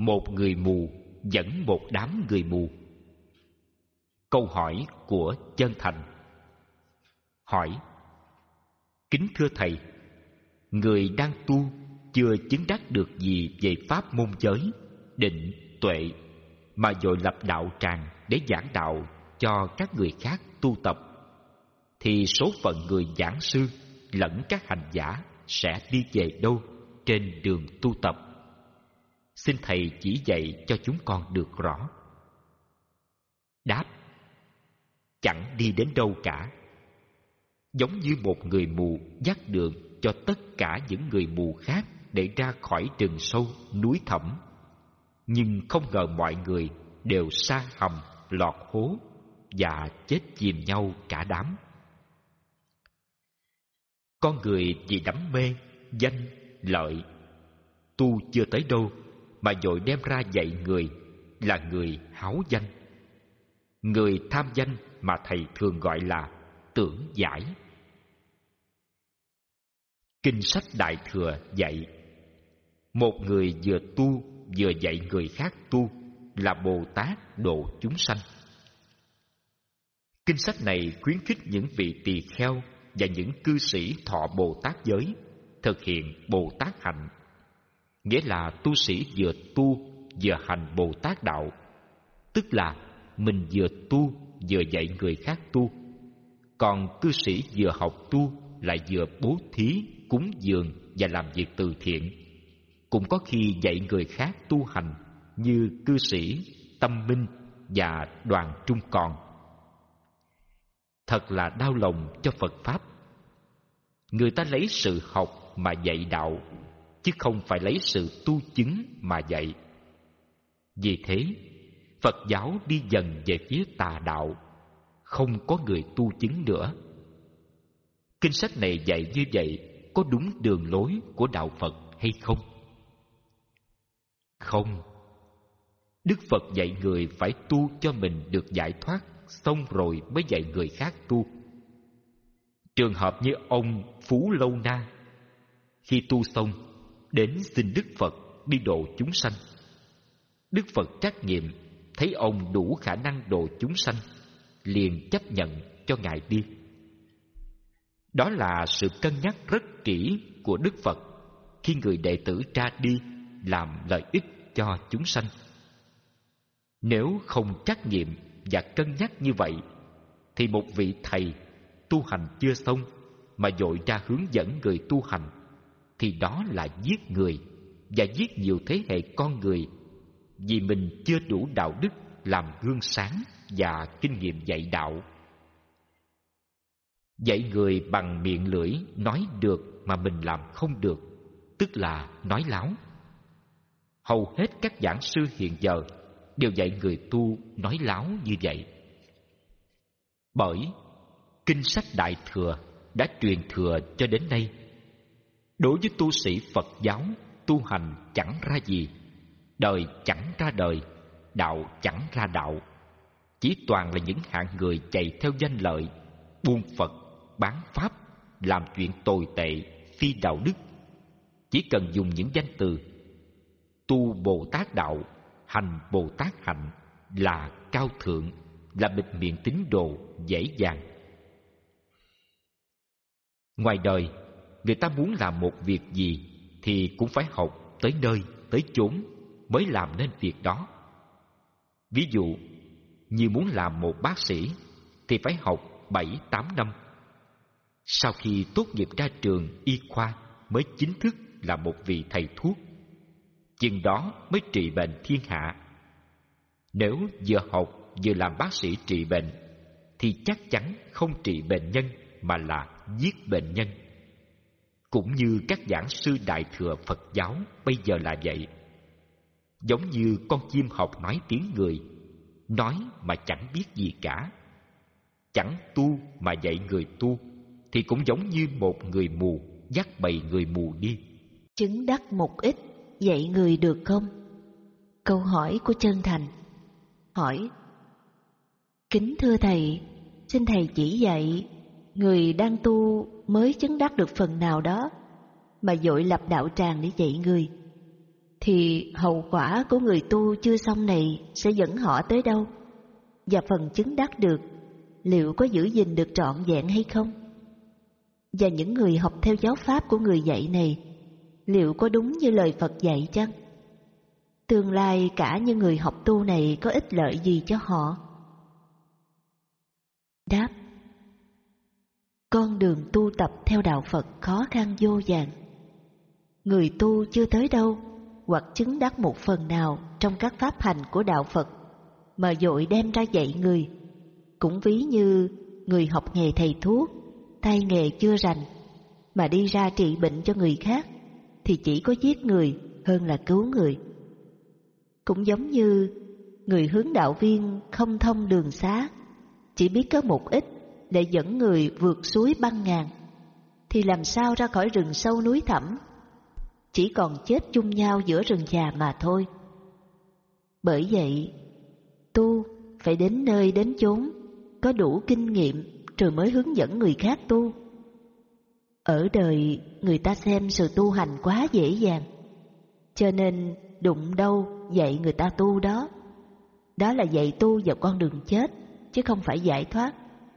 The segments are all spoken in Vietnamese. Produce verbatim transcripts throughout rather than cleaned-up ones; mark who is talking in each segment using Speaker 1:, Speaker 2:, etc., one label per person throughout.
Speaker 1: một người mù dẫn một đám người mù. Câu hỏi của Chân Thành. Hỏi: kính thưa thầy, người đang tu chưa chứng đắc được gì về pháp môn giới, định, tuệ, mà vội lập đạo tràng để giảng đạo cho các người khác tu tập, thì số phận người giảng sư lẫn các hành giả sẽ đi về đâu trên đường tu tập? Xin thầy chỉ dạy cho chúng con được rõ. Đáp: chẳng đi đến đâu cả. Giống như một người mù dắt đường cho tất cả những người mù khác để ra khỏi rừng sâu, núi thẳm, nhưng không ngờ mọi người đều sa hầm, lọt hố và chết chìm nhau cả đám. Con người vì đắm mê, danh, lợi, tu chưa tới đâu mà vội đem ra dạy người, là người háo danh. Người tham danh mà thầy thường gọi là tưởng giải. Kinh sách Đại Thừa dạy: một người vừa tu vừa dạy người khác tu là Bồ Tát độ chúng sanh. Kinh sách này khuyến khích những vị tỳ kheo và những cư sĩ thọ Bồ Tát giới thực hiện Bồ Tát hạnh, nghĩa là tu sĩ vừa tu vừa hành Bồ Tát đạo, tức là mình vừa tu vừa dạy người khác tu, còn cư sĩ vừa học tu lại vừa bố thí, cúng dường và làm việc từ thiện, cũng có khi dạy người khác tu hành như cư sĩ Tâm Minh và Đoàn Trung Còn. Thật là đau lòng cho Phật Pháp. Người ta lấy sự học mà dạy đạo, chứ không phải lấy sự tu chứng mà dạy. Vì thế, Phật giáo đi dần về phía tà đạo, không có người tu chứng nữa. Kinh sách này dạy như vậy có đúng đường lối của đạo Phật hay không? Không. Đức Phật dạy người phải tu cho mình được giải thoát, xong rồi mới dạy người khác tu. Trường hợp như ông Phú Lâu Na, khi tu xong đến xin Đức Phật đi độ chúng sanh. Đức Phật trắc nghiệm thấy ông đủ khả năng độ chúng sanh, liền chấp nhận cho ngài đi. Đó là sự cân nhắc rất kỹ của Đức Phật khi người đệ tử ra đi làm lợi ích cho chúng sanh. Nếu không trắc nghiệm và cân nhắc như vậy, thì một vị thầy tu hành chưa xong mà vội ra hướng dẫn người tu hành, thì đó là giết người và giết nhiều thế hệ con người, vì mình chưa đủ đạo đức làm gương sáng và kinh nghiệm dạy đạo. Dạy người bằng miệng lưỡi nói được mà mình làm không được, tức là nói láo. Hầu hết các giảng sư hiện giờ đều dạy người tu nói láo như vậy. Bởi kinh sách Đại Thừa đã truyền thừa cho đến nay. Đối với tu sĩ Phật giáo, tu hành chẳng ra gì, đời chẳng ra đời, đạo chẳng ra đạo. Chỉ toàn là những hạng người chạy theo danh lợi, buôn Phật, bán Pháp, làm chuyện tồi tệ, phi đạo đức. Chỉ cần dùng những danh từ tu Bồ Tát đạo, hành Bồ Tát hạnh là cao thượng, là bịt miệng tín đồ dễ dàng. Ngoài đời, người ta muốn làm một việc gì thì cũng phải học tới nơi, tới chốn mới làm nên việc đó. Ví dụ, như muốn làm một bác sĩ thì phải học bảy tám năm. Sau khi tốt nghiệp ra trường y khoa mới chính thức là một vị thầy thuốc. Chừng đó mới trị bệnh thiên hạ. Nếu vừa học vừa làm bác sĩ trị bệnh thì chắc chắn không trị bệnh nhân mà là giết bệnh nhân. Cũng như các giảng sư Đại Thừa Phật giáo bây giờ là vậy. Giống như con chim học nói tiếng người, nói mà chẳng biết gì cả. Chẳng tu mà dạy người tu, thì cũng giống như một người mù dắt bầy người mù đi.
Speaker 2: Chứng đắc một ít, dạy người được không? Câu hỏi của Chân Thành. Hỏi: kính thưa thầy, xin thầy chỉ dạy, người đang tu mới chứng đắc được phần nào đó mà vội lập đạo tràng để dạy người, thì hậu quả của người tu chưa xong này sẽ dẫn họ tới đâu? Và phần chứng đắc được, liệu có giữ gìn được trọn vẹn hay không? Và những người học theo giáo pháp của người dạy này, liệu có đúng như lời Phật dạy chăng? Tương lai cả những người học tu này có ích lợi gì cho họ? Đáp: con đường tu tập theo đạo Phật khó khăn vô vàn. Người tu chưa tới đâu, hoặc chứng đắc một phần nào trong các pháp hành của đạo Phật mà vội đem ra dạy người, cũng ví như người học nghề thầy thuốc, tay nghề chưa rành, mà đi ra trị bệnh cho người khác, thì chỉ có giết người hơn là cứu người. Cũng giống như người hướng đạo viên không thông đường xá, chỉ biết có một ít để dẫn người vượt suối băng ngàn, thì làm sao ra khỏi rừng sâu núi thẳm, chỉ còn chết chung nhau giữa rừng già mà thôi. Bởi vậy, tu phải đến nơi đến chốn, có đủ kinh nghiệm rồi mới hướng dẫn người khác tu. Ở đời người ta xem sự tu hành quá dễ dàng, cho nên đụng đâu dạy người ta tu đó. Đó là dạy tu vào con đường chết, chứ không phải giải thoát.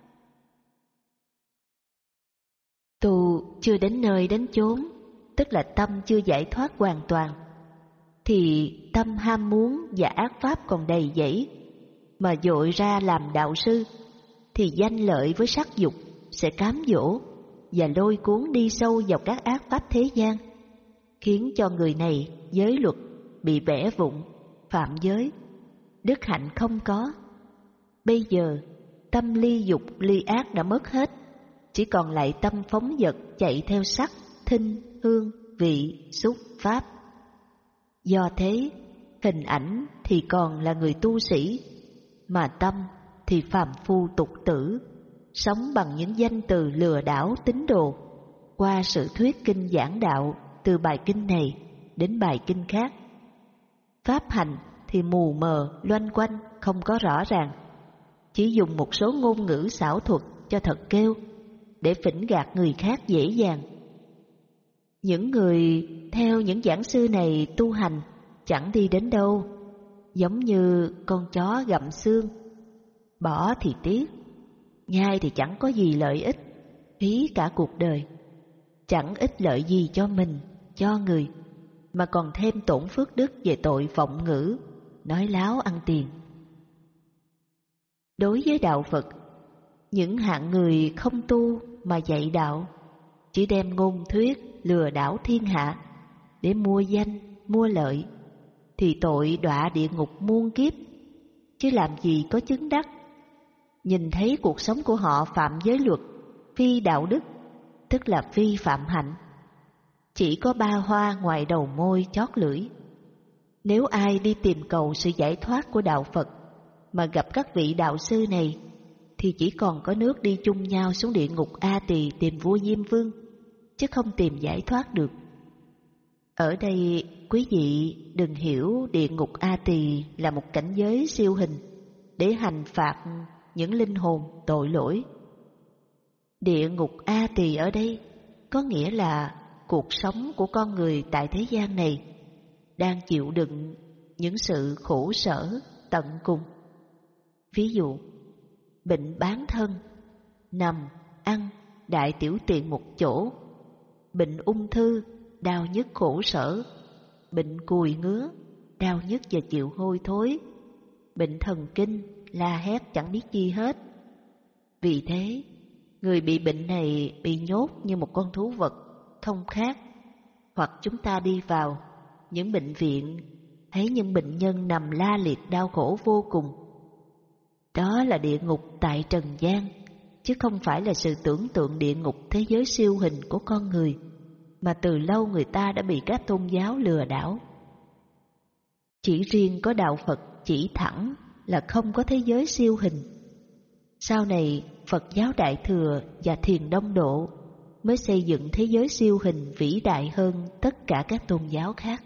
Speaker 2: Tu chưa đến nơi đến chốn, tức là tâm chưa giải thoát hoàn toàn, thì tâm ham muốn và ác pháp còn đầy dẫy, mà vội ra làm đạo sư, thì danh lợi với sắc dục sẽ cám dỗ và lôi cuốn đi sâu vào các ác pháp thế gian, khiến cho người này giới luật bị bẻ vụn, phạm giới, đức hạnh không có. Bây giờ tâm ly dục ly ác đã mất hết, chỉ còn lại tâm phóng dật chạy theo sắc, thinh, hương, vị, xúc, pháp. Do thế, hình ảnh thì còn là người tu sĩ, mà tâm thì phàm phu tục tử, sống bằng những danh từ lừa đảo tín đồ, qua sự thuyết kinh giảng đạo từ bài kinh này đến bài kinh khác. Pháp hành thì mù mờ, loanh quanh, không có rõ ràng, chỉ dùng một số ngôn ngữ xảo thuật cho thật kêu, để phỉnh gạt người khác dễ dàng. Những người theo những giảng sư này tu hành chẳng đi đến đâu, giống như con chó gặm xương, bỏ thì tiếc, nhai thì chẳng có gì lợi ích, phí cả cuộc đời, chẳng ích lợi gì cho mình, cho người, mà còn thêm tổn phước đức về tội vọng ngữ, nói láo ăn tiền. Đối với đạo Phật, những hạng người không tu mà dạy đạo, chỉ đem ngôn thuyết lừa đảo thiên hạ để mua danh, mua lợi, thì tội đọa địa ngục muôn kiếp, chứ làm gì có chứng đắc. Nhìn thấy cuộc sống của họ phạm giới luật, phi đạo đức, tức là phi phạm hạnh, chỉ có ba hoa ngoài đầu môi chót lưỡi. Nếu ai đi tìm cầu sự giải thoát của đạo Phật mà gặp các vị đạo sư này, thì chỉ còn có nước đi chung nhau xuống địa ngục A Tỳ tìm vua Diêm Vương, chứ không tìm giải thoát được. Ở đây quý vị đừng hiểu địa ngục A Tỳ là một cảnh giới siêu hình để hành phạt những linh hồn tội lỗi. Địa ngục A Tỳ ở đây có nghĩa là cuộc sống của con người tại thế gian này đang chịu đựng những sự khổ sở tận cùng. Ví dụ, bệnh bán thân, nằm, ăn, đại tiểu tiện một chỗ, bệnh ung thư, đau nhức khổ sở, bệnh cùi ngứa, đau nhức và chịu hôi thối, bệnh thần kinh, la hét chẳng biết chi hết. Vì thế, người bị bệnh này bị nhốt như một con thú vật, không khác. Hoặc chúng ta đi vào những bệnh viện, thấy những bệnh nhân nằm la liệt đau khổ vô cùng. Đó là địa ngục tại trần gian, chứ không phải là sự tưởng tượng địa ngục thế giới siêu hình của con người, mà từ lâu người ta đã bị các tôn giáo lừa đảo. Chỉ riêng có đạo Phật chỉ thẳng là không có thế giới siêu hình. Sau này Phật giáo Đại Thừa và Thiền Đông Độ mới xây dựng thế giới siêu hình vĩ đại hơn tất cả các tôn giáo khác.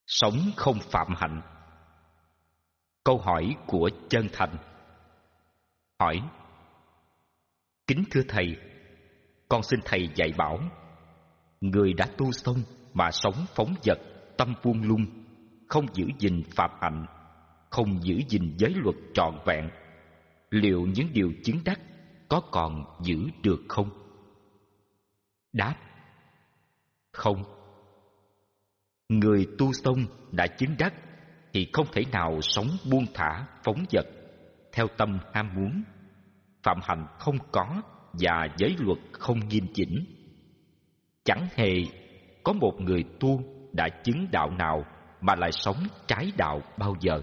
Speaker 1: sống không phạm hạnh. Câu hỏi của Chân Thành. Hỏi: Kính thưa thầy, con xin thầy dạy bảo, người đã tu xong mà sống phóng dật, tâm buông lung, không giữ gìn phạm hạnh, không giữ gìn giới luật trọn vẹn, liệu những điều chứng đắc có còn giữ được không? Đáp: Không. Người tu xong đã chứng đắc thì không thể nào sống buông thả, phóng dật, theo tâm ham muốn, phạm hạnh không có và giới luật không nghiêm chỉnh. Chẳng hề có một người tu đã chứng đạo nào mà lại sống trái đạo bao giờ.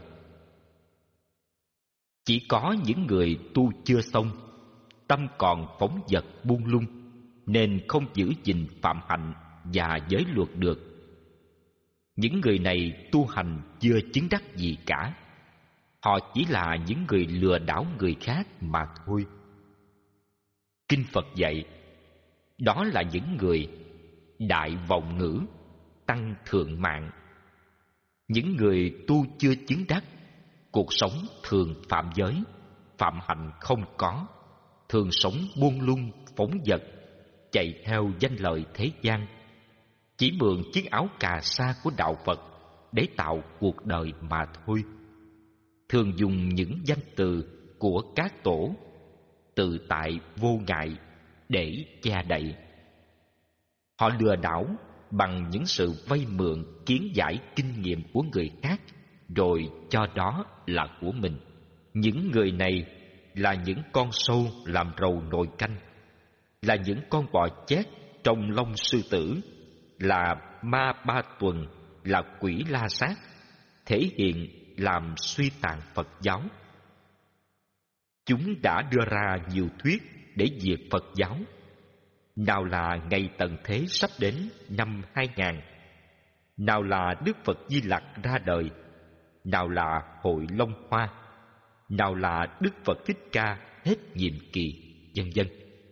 Speaker 1: Chỉ có những người tu chưa xong, tâm còn phóng dật buông lung, nên không giữ gìn phạm hạnh và giới luật được. Những người này tu hành chưa chứng đắc gì cả. Họ chỉ là những người lừa đảo người khác mà thôi. Kinh Phật dạy, đó là những người đại vọng ngữ, tăng thượng mạng. Những người tu chưa chứng đắc, cuộc sống thường phạm giới, phạm hạnh không có, thường sống buông lung, phóng dật, chạy theo danh lợi thế gian, chỉ mượn chiếc áo cà sa của đạo Phật để tạo cuộc đời mà thôi. Thường dùng những danh từ của các tổ, tự tại vô ngại để che đậy. Họ lừa đảo bằng những sự vay mượn kiến giải kinh nghiệm của người khác, rồi cho đó là của mình. Những người này là những con sâu làm rầu nồi canh, là những con bò chét trong lông sư tử, là ma ba tuần, là quỷ la sát, thể hiện làm suy tàn Phật giáo. Chúng đã đưa ra nhiều thuyết để diệt Phật giáo. Nào là ngày tận thế sắp đến năm hai nghìn, nào là Đức Phật Di Lặc ra đời, nào là Hội Long Hoa, nào là Đức Phật Thích Ca hết nhiệm kỳ, vân vân.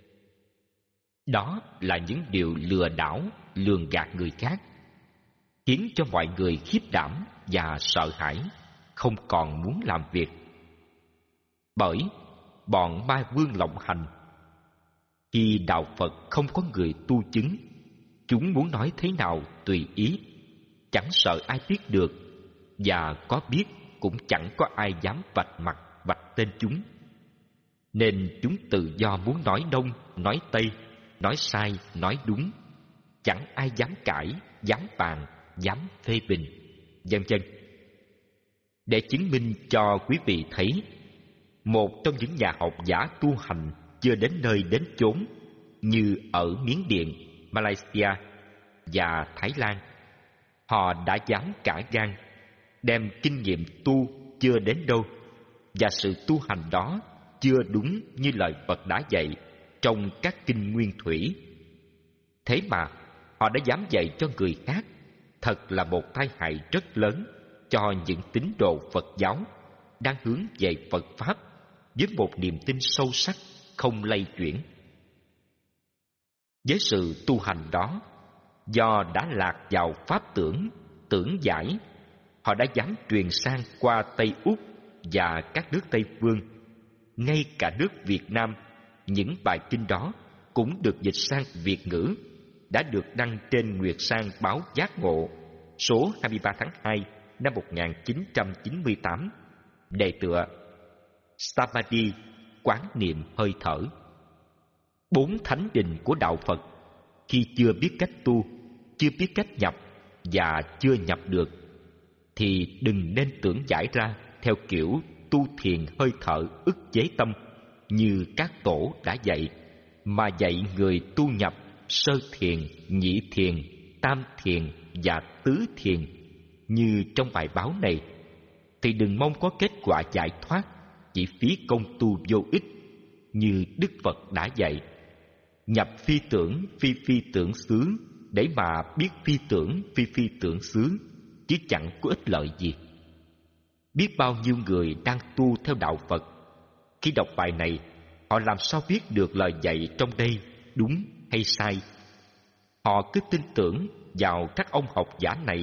Speaker 1: Đó là những điều lừa đảo, lường gạt người khác, khiến cho mọi người khiếp đảm và sợ hãi, không còn muốn làm việc. Bởi bọn ma vương lộng hành, khi đạo Phật không có người tu chứng, chúng muốn nói thế nào tùy ý, chẳng sợ ai biết được, và có biết cũng chẳng có ai dám vạch mặt vạch tên chúng. Nên chúng tự do muốn nói đông, nói tây, nói sai, nói đúng, chẳng ai dám cãi, dám bàn, dám phê bình, vân vân. Để chứng minh cho quý vị thấy, một trong những nhà học giả tu hành chưa đến nơi đến chốn như ở Miến Điện, Malaysia và Thái Lan, họ đã dám cả gan đem kinh nghiệm tu chưa đến đâu và sự tu hành đó chưa đúng như lời Phật đã dạy trong các kinh nguyên thủy. Thế mà họ đã dám dạy cho người khác, thật là một tai hại rất lớn cho những tín đồ Phật giáo đang hướng về Phật Pháp với một niềm tin sâu sắc, không lay chuyển. Với sự tu hành đó, do đã lạc vào pháp tưởng, tưởng giải, họ đã dám truyền sang qua Tây Úc và các nước Tây Phương. Ngay cả nước Việt Nam, những bài kinh đó cũng được dịch sang Việt ngữ, đã được đăng trên Nguyệt Sang báo Giác Ngộ số hai mươi ba tháng hai năm một nghìn chín trăm chín mươi tám, đề tựa Samadhi, quán niệm hơi thở. Bốn thánh đình của đạo Phật, khi chưa biết cách tu, chưa biết cách nhập và chưa nhập được, thì đừng nên tưởng giải ra theo kiểu tu thiền hơi thở ức chế tâm như các tổ đã dạy, mà dạy người tu nhập sơ thiền, nhị thiền, tam thiền và tứ thiền như trong bài báo này, thì đừng mong có kết quả giải thoát, chỉ phí công tu vô ích như Đức Phật đã dạy. Nhập phi tưởng phi phi tưởng xứ để mà biết phi tưởng phi phi tưởng xứ, chứ chẳng có ích lợi gì. Biết bao nhiêu người đang tu theo đạo Phật, khi đọc bài này, họ làm sao biết được lời dạy trong đây đúng hay sai? Họ cứ tin tưởng vào các ông học giả này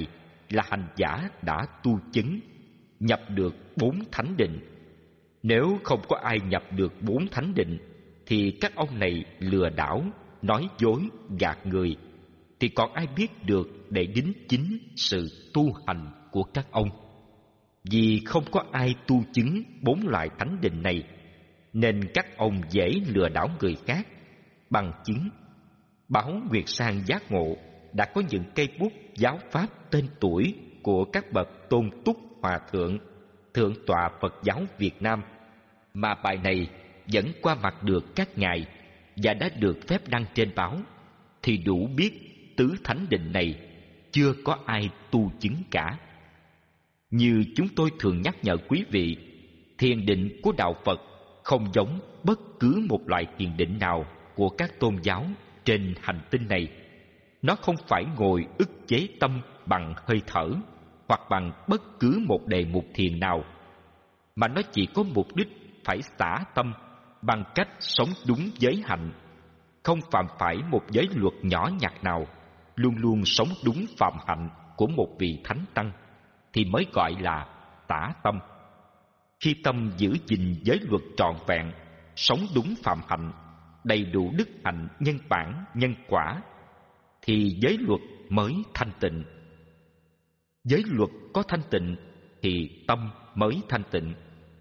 Speaker 1: là hành giả đã tu chứng, nhập được bốn thánh định. Nếu không có ai nhập được bốn thánh định, thì các ông này lừa đảo, nói dối, gạt người, thì còn ai biết được để đính chính sự tu hành của các ông. Vì không có ai tu chứng bốn loại thánh định này, nên các ông dễ lừa đảo người khác. Bằng chứng, báo Nguyệt Sang Giác Ngộ đã có những cây bút giáo pháp tên tuổi của các bậc tôn túc hòa thượng, thượng tọa Phật giáo Việt Nam, mà bài này vẫn qua mặt được các ngài và đã được phép đăng trên báo, thì đủ biết tứ thánh định này chưa có ai tu chứng cả. Như chúng tôi thường nhắc nhở quý vị, thiền định của đạo Phật không giống bất cứ một loại thiền định nào của các tôn giáo trên hành tinh này. Nó không phải ngồi ức chế tâm bằng hơi thở hoặc bằng bất cứ một đề mục thiền nào, mà nó chỉ có mục đích phải xả tâm bằng cách sống đúng giới hạnh, không phạm phải một giới luật nhỏ nhặt nào, luôn luôn sống đúng phạm hạnh của một vị thánh tăng, thì mới gọi là xả tâm. Khi tâm giữ gìn giới luật trọn vẹn, sống đúng phạm hạnh, đầy đủ đức hạnh nhân bản, nhân quả, thì giới luật mới thanh tịnh. Giới luật có thanh tịnh thì tâm mới thanh tịnh.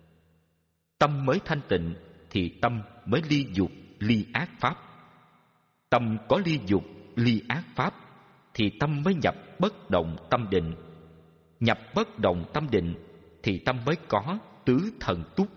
Speaker 1: Tâm mới thanh tịnh thì tâm mới ly dục, ly ác pháp. Tâm có ly dục, ly ác pháp thì tâm mới nhập bất động tâm định. Nhập bất động tâm định thì tâm mới có tứ thần túc.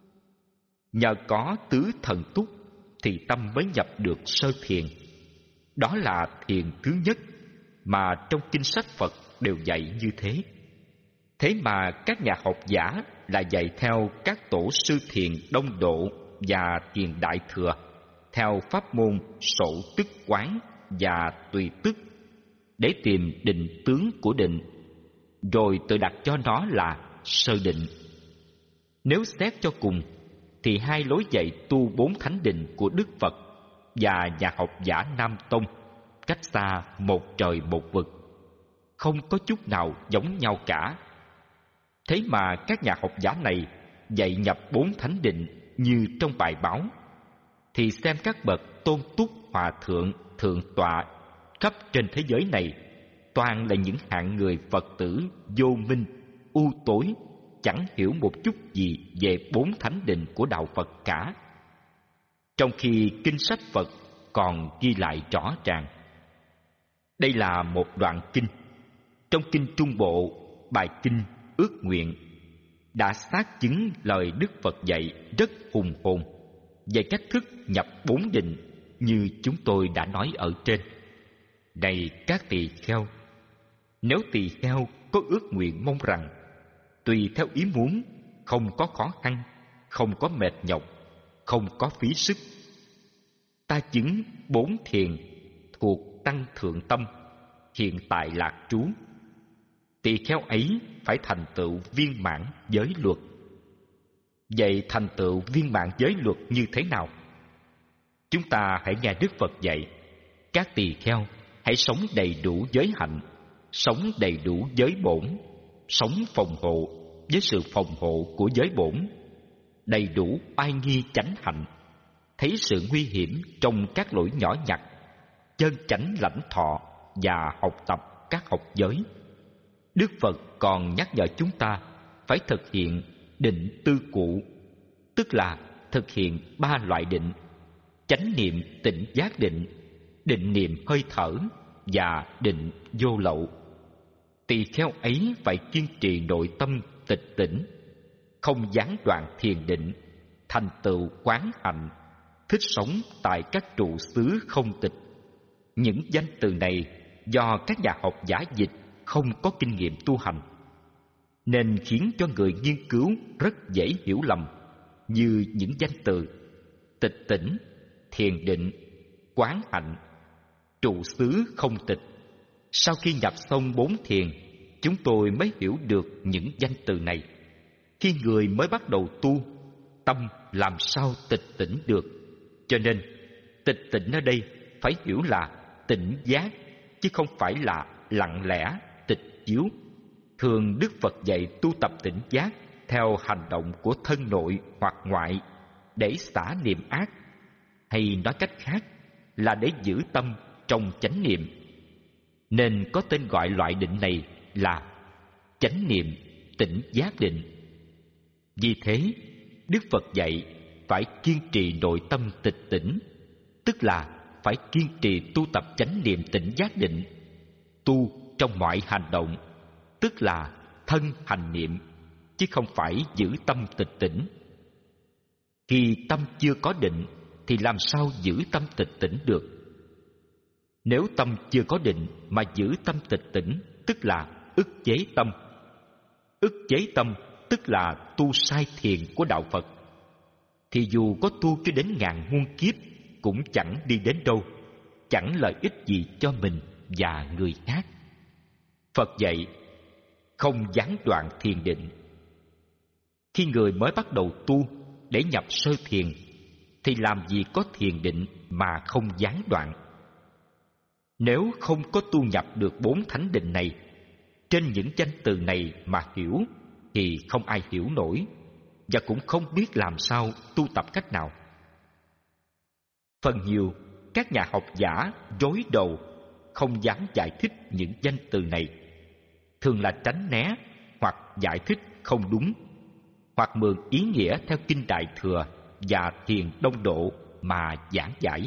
Speaker 1: Nhờ có tứ thần túc thì tâm mới nhập được sơ thiền. Đó là thiền thứ nhất mà trong kinh sách Phật đều dạy như thế. Thế mà các nhà học giả là dạy theo các tổ sư thiền Đông Độ và thiền Đại Thừa, theo pháp môn sổ tức quán và tùy tức, để tìm định tướng của định, rồi tự đặt cho nó là sơ định. Nếu xét cho cùng, thì hai lối dạy tu bốn thánh định của Đức Phật và nhà học giả Nam Tông cách xa một trời một vực, không có chút nào giống nhau cả. Thế mà các nhà học giả này dạy nhập bốn thánh định như trong bài báo, thì xem các bậc tôn túc hòa thượng, thượng tọa khắp trên thế giới này toàn là những hạng người Phật tử vô minh, u tối, chẳng hiểu một chút gì về bốn thánh định của đạo Phật cả. Trong khi kinh sách Phật còn ghi lại rõ ràng. Đây là một đoạn kinh. Trong kinh Trung Bộ, bài kinh Ước Nguyện đã xác chứng lời Đức Phật dạy rất hùng hồn về cách thức nhập bốn định như chúng tôi đã nói ở trên. Này các tỳ kheo, nếu tỳ kheo có ước nguyện mong rằng tùy theo ý muốn, không có khó khăn, không có mệt nhọc, không có phí sức, ta chứng bốn thiền thuộc tăng thượng tâm, hiện tại lạc trú, tỳ kheo ấy phải thành tựu viên mãn giới luật. Vậy thành tựu viên mãn giới luật như thế nào? Chúng ta hãy nghe Đức Phật dạy: các tỳ kheo hãy sống đầy đủ giới hạnh, sống đầy đủ giới bổn, sống phòng hộ với sự phòng hộ của giới bổn, đầy đủ oai nghi chánh hạnh, thấy sự nguy hiểm trong các lỗi nhỏ nhặt, chân chánh lãnh thọ và học tập các học giới. Đức Phật còn nhắc nhở chúng ta phải thực hiện định tư cụ, tức là thực hiện ba loại định: chánh niệm tỉnh giác định, định niệm hơi thở và định vô lậu. Tỳ kheo ấy phải kiên trì nội tâm tịch tỉnh, không gián đoạn thiền định, thành tựu quán hạnh, thích sống tại các trụ xứ không tịch. Những danh từ này do các nhà học giả dịch không có kinh nghiệm tu hành, nên khiến cho người nghiên cứu rất dễ hiểu lầm, như những danh từ tịch tỉnh, thiền định, quán hạnh, trụ xứ không tịch. Sau khi nhập xong bốn thiền, chúng tôi mới hiểu được những danh từ này. Khi người mới bắt đầu tu, tâm làm sao tịch tỉnh được? Cho nên tịch tỉnh ở đây phải hiểu là tỉnh giác, chứ không phải là lặng lẽ tịch chiếu. Thường Đức Phật dạy tu tập tỉnh giác theo hành động của thân nội hoặc ngoại để xả niệm ác, hay nói cách khác là để giữ tâm trong chánh niệm, nên có tên gọi loại định này là chánh niệm tỉnh giác định. Vì thế, Đức Phật dạy phải kiên trì nội tâm tịch tỉnh, tức là phải kiên trì tu tập chánh niệm tỉnh giác định, tu trong mọi hành động, tức là thân hành niệm, chứ không phải giữ tâm tịch tỉnh. Khi tâm chưa có định thì làm sao giữ tâm tịch tỉnh được? Nếu tâm chưa có định mà giữ tâm tịch tỉnh, tức là ức chế tâm. Ức chế tâm tức là tu sai thiền của đạo Phật. Thì dù có tu cho đến ngàn muôn kiếp cũng chẳng đi đến đâu, chẳng lợi ích gì cho mình và người khác. Phật dạy không gián đoạn thiền định. Khi người mới bắt đầu tu để nhập sơ thiền thì làm gì có thiền định mà không gián đoạn. Nếu không có tu nhập được bốn thánh định này, trên những danh từ này mà hiểu thì không ai hiểu nổi, và cũng không biết làm sao tu tập cách nào. Phần nhiều các nhà học giả rối đầu, không dám giải thích những danh từ này, thường là tránh né hoặc giải thích không đúng, hoặc mượn ý nghĩa theo kinh Đại Thừa và thiền Đông Độ mà giảng giải.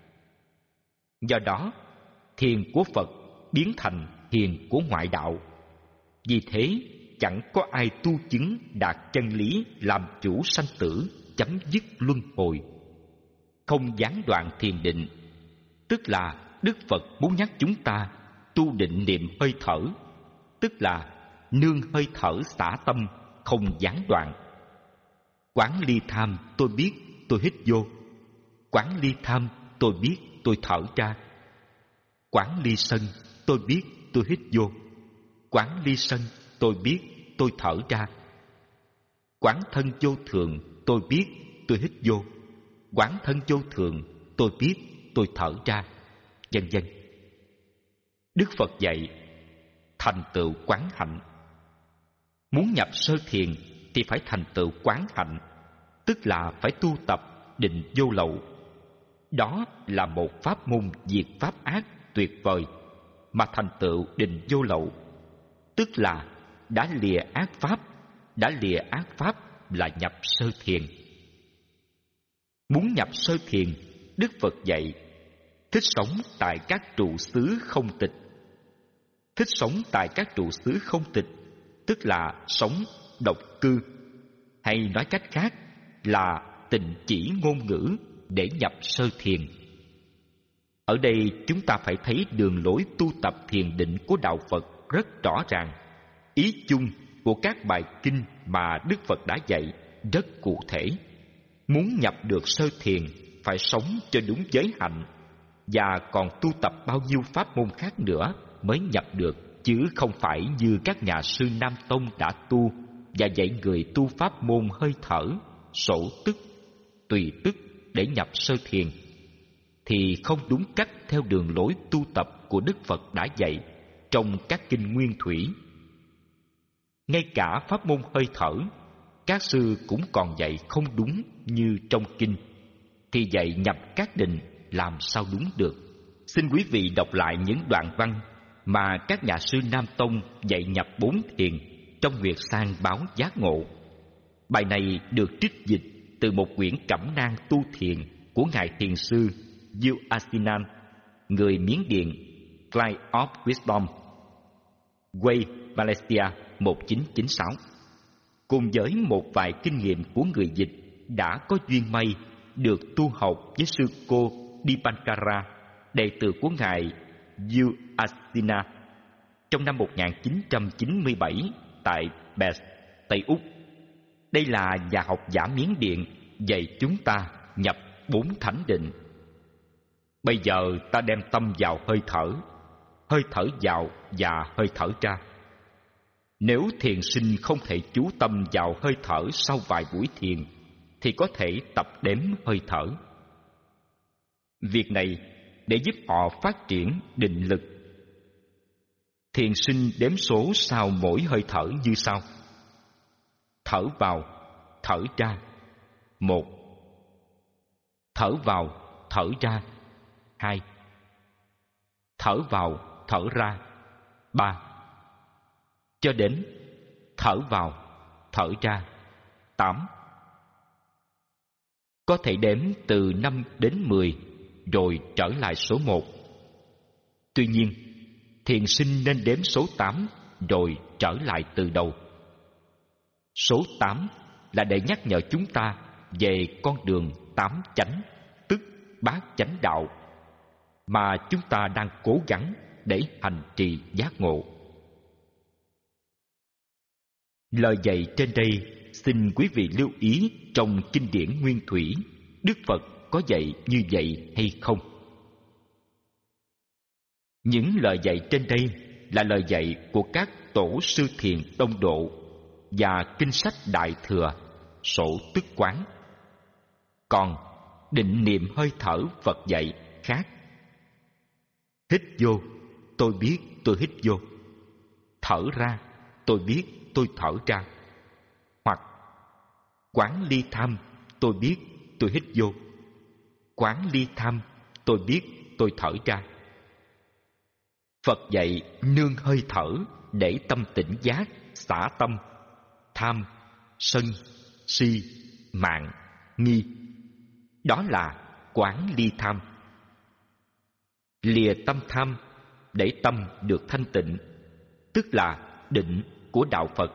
Speaker 1: Do đó, thiền của Phật biến thành thiền của ngoại đạo. Vì thế, chẳng có ai tu chứng đạt chân lý làm chủ sanh tử, chấm dứt luân hồi. Không gián đoạn thiền định, tức là Đức Phật muốn nhắc chúng ta tu định niệm hơi thở, tức là nương hơi thở xả tâm, không gián đoạn. Quán ly tham tôi biết tôi hít vô, quán ly tham tôi biết tôi thở ra, quán ly sân tôi biết tôi hít vô, quán ly sân tôi biết tôi thở ra, quán thân vô thường tôi biết tôi hít vô, quán thân vô thường tôi biết tôi thở ra, vân vân. Đức Phật dạy thành tựu quán hạnh. Muốn nhập sơ thiền thì phải thành tựu quán hạnh, tức là phải tu tập định vô lậu. Đó là một pháp môn diệt pháp ác tuyệt vời, mà thành tựu định vô lậu, tức là đã lìa ác pháp. Đã lìa ác pháp là nhập sơ thiền. Muốn nhập sơ thiền, Đức Phật dạy thích sống tại các trụ xứ không tịch. Thích sống tại các trụ xứ không tịch tức là sống độc cư, hay nói cách khác là tịnh chỉ ngôn ngữ để nhập sơ thiền. Ở đây chúng ta phải thấy đường lối tu tập thiền định của đạo Phật rất rõ ràng. Ý chung của các bài kinh mà Đức Phật đã dạy rất cụ thể. Muốn nhập được sơ thiền phải sống cho đúng giới hạnh, và còn tu tập bao nhiêu pháp môn khác nữa mới nhập được, chứ không phải như các nhà sư Nam Tông đã tu và dạy người tu pháp môn hơi thở, sổ tức, tùy tức để nhập sơ thiền, thì không đúng cách theo đường lối tu tập của Đức Phật đã dạy trong các kinh nguyên thủy. Ngay cả pháp môn hơi thở, các sư cũng còn dạy không đúng như trong kinh, thì dạy nhập các định làm sao đúng được. Xin quý vị đọc lại những đoạn văn mà các nhà sư Nam Tông dạy nhập bốn thiền trong Nguyệt Sang báo Giác Ngộ. Bài này được trích dịch từ một quyển cẩm nang tu thiền của ngài thiền sư U Asinan, người Miến Điện, Cline of Wisdom, Way, Malaysia một nghìn chín trăm chín mươi sáu. Cùng với một vài kinh nghiệm của người dịch đã có duyên may được tu học với sư cô Dipankara, đệ tử của ngài U Asina, trong năm một nghìn chín trăm chín mươi bảy tại Perth, Tây Úc. Đây là nhà học giả Miến Điện dạy chúng ta nhập bốn thánh định. Bây giờ ta đem tâm vào hơi thở, hơi thở vào và hơi thở ra. Nếu thiền sinh không thể chú tâm vào hơi thở sau vài buổi thiền, thì có thể tập đếm hơi thở. Việc này để giúp họ phát triển định lực. Thiền sinh đếm số sau mỗi hơi thở như sau: thở vào, thở ra, một; thở vào, thở ra, hai; thở vào, thở ra, ba; cho đến thở vào, thở ra, tám. Có thể đếm từ năm đến mười rồi trở lại số một. Tuy nhiên, thiền sinh nên đếm số tám rồi trở lại từ đầu. Số tám là để nhắc nhở chúng ta về con đường tám chánh, tức bát chánh đạo, mà chúng ta đang cố gắng để hành trì giác ngộ. Lời dạy trên đây xin quý vị lưu ý, trong kinh điển Nguyên Thủy, Đức Phật có dạy như vậy hay không? Những lời dạy trên đây là lời dạy của các tổ sư thiền Đông Độ và kinh sách Đại Thừa, Sổ Tức Quán. Còn định niệm hơi thở Phật dạy khác. Hít vô, tôi biết tôi hít vô. Thở ra, tôi biết tôi thở ra. Hoặc quán ly tham, tôi biết tôi hít vô. Quán ly tham, tôi biết tôi thở ra. Phật dạy nương hơi thở để tâm tỉnh giác, xả tâm tham, sân, si, mạn, nghi. Đó là quán ly tham. Lìa tâm tham để tâm được thanh tịnh, tức là định của đạo Phật.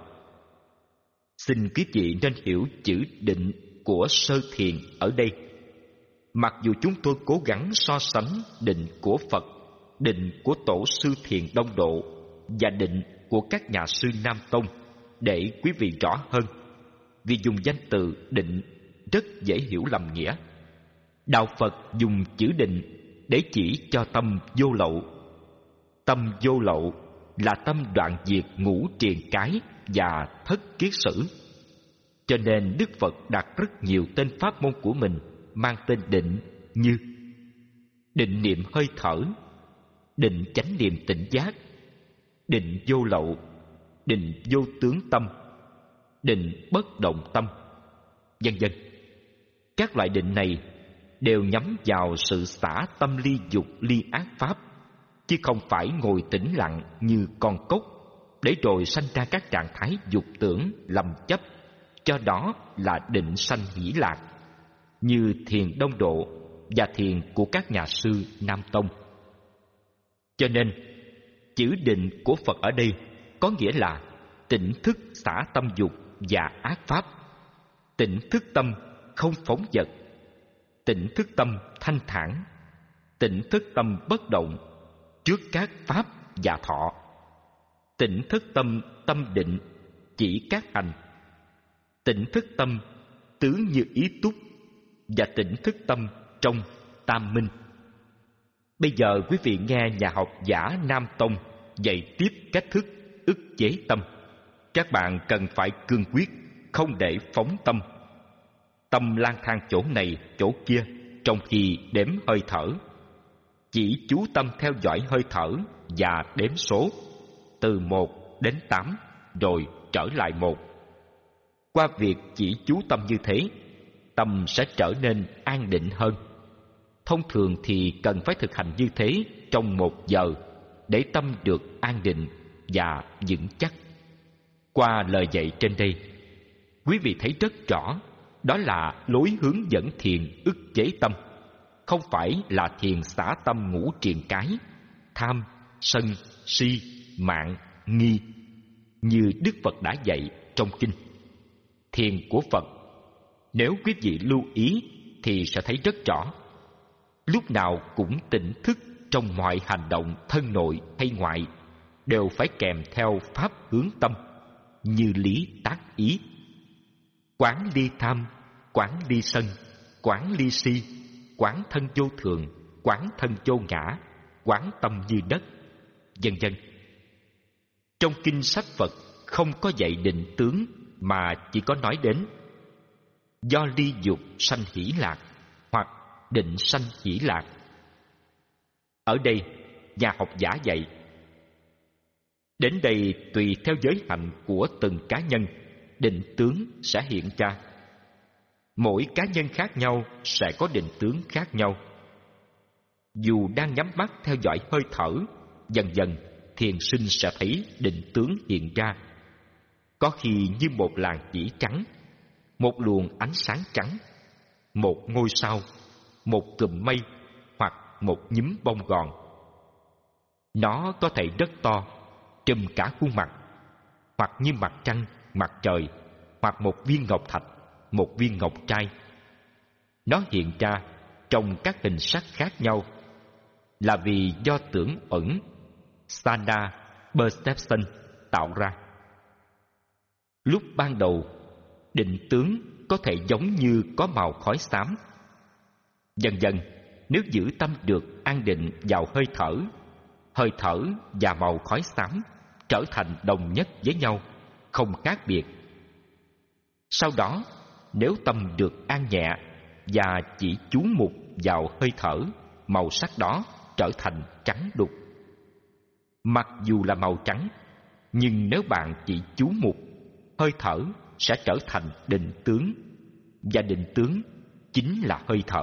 Speaker 1: Xin quý vị nên hiểu chữ định của sơ thiền ở đây. Mặc dù chúng tôi cố gắng so sánh định của Phật, định của tổ sư thiền Đông Độ và định của các nhà sư Nam Tông để quý vị rõ hơn, vì dùng danh từ định rất dễ hiểu lầm nghĩa. Đạo Phật dùng chữ định để chỉ cho tâm vô lậu. Tâm vô lậu là tâm đoạn diệt ngũ triền cái và thất kiết sử. Cho nên Đức Phật đặt rất nhiều tên pháp môn của mình mang tên định, như định niệm hơi thở, định chánh niệm tỉnh giác, định vô lậu, định vô tướng tâm, định bất động tâm, vân vân. Các loại định này đều nhắm vào sự xả tâm ly dục ly ác pháp, chứ không phải ngồi tĩnh lặng như con cốc để rồi sanh ra các trạng thái dục tưởng lầm chấp, cho đó là định sanh hỷ lạc, như thiền Đông Độ và thiền của các nhà sư Nam Tông. Cho nên chữ định của Phật ở đây có nghĩa là tỉnh thức xả tâm dục và ác pháp, tỉnh thức tâm không phóng dật, tỉnh thức tâm thanh thản, tỉnh thức tâm bất động trước các pháp và thọ, tỉnh thức tâm tâm định chỉ các hành, tỉnh thức tâm tướng như ý túc, và tỉnh thức tâm trong tam minh. Bây giờ quý vị nghe nhà học giả Nam Tông dạy tiếp cách thức ức chế tâm. Các bạn cần phải cương quyết, không để phóng tâm. Tâm lang thang chỗ này chỗ kia trong khi đếm hơi thở. Chỉ chú tâm theo dõi hơi thở và đếm số từ một đến tám rồi trở lại một. Qua việc chỉ chú tâm như thế, tâm sẽ trở nên an định hơn. Thông thường thì cần phải thực hành như thế trong một giờ để tâm được an định và vững chắc. Qua lời dạy trên đây, quý vị thấy rất rõ đó là lối hướng dẫn thiền ức chế tâm, không phải là thiền xả tâm ngũ triền cái, tham, sân, si, mạn, nghi, như Đức Phật đã dạy trong kinh. Thiền của Phật, nếu quý vị lưu ý thì sẽ thấy rất rõ, lúc nào cũng tỉnh thức trong mọi hành động thân nội hay ngoại, đều phải kèm theo pháp hướng tâm, như lý tác ý. Quán ly tham, quán ly sân, quán ly si, quán thân vô thường, quán thân vô ngã, quán tâm như đất, vân vân. Trong kinh sách Phật không có dạy định tướng, mà chỉ có nói đến do ly dục sanh hỷ lạc hoặc định sanh hỷ lạc. Ở đây nhà học giả dạy Đến đây tùy theo giới hạnh của từng cá nhân, định tướng sẽ hiện ra. Mỗi cá nhân khác nhau sẽ có định tướng khác nhau. Dù đang nhắm mắt theo dõi hơi thở, dần dần thiền sinh sẽ thấy định tướng hiện ra. Có khi như một làn chỉ trắng, một luồng ánh sáng trắng, một ngôi sao, một cụm mây hoặc một nhúm bông gòn. Nó có thể rất to, trùm cả khuôn mặt, hoặc như mặt trăng, mặt trời, hoặc một viên ngọc thạch, một viên ngọc trai. Nó hiện ra trong các hình sắc khác nhau là vì do tưởng ẩn Sana Perception tạo ra. Lúc ban đầu, định tướng có thể giống như có màu khói xám. Dần dần, nếu giữ tâm được an định vào hơi thở, hơi thở và màu khói xám trở thành đồng nhất với nhau, không khác biệt. Sau đó, nếu tâm được an nhẹ và chỉ chú mục vào hơi thở, màu sắc đó trở thành trắng đục. Mặc dù là màu trắng, nhưng nếu bạn chỉ chú mục, hơi thở sẽ trở thành định tướng, và định tướng chính là hơi thở.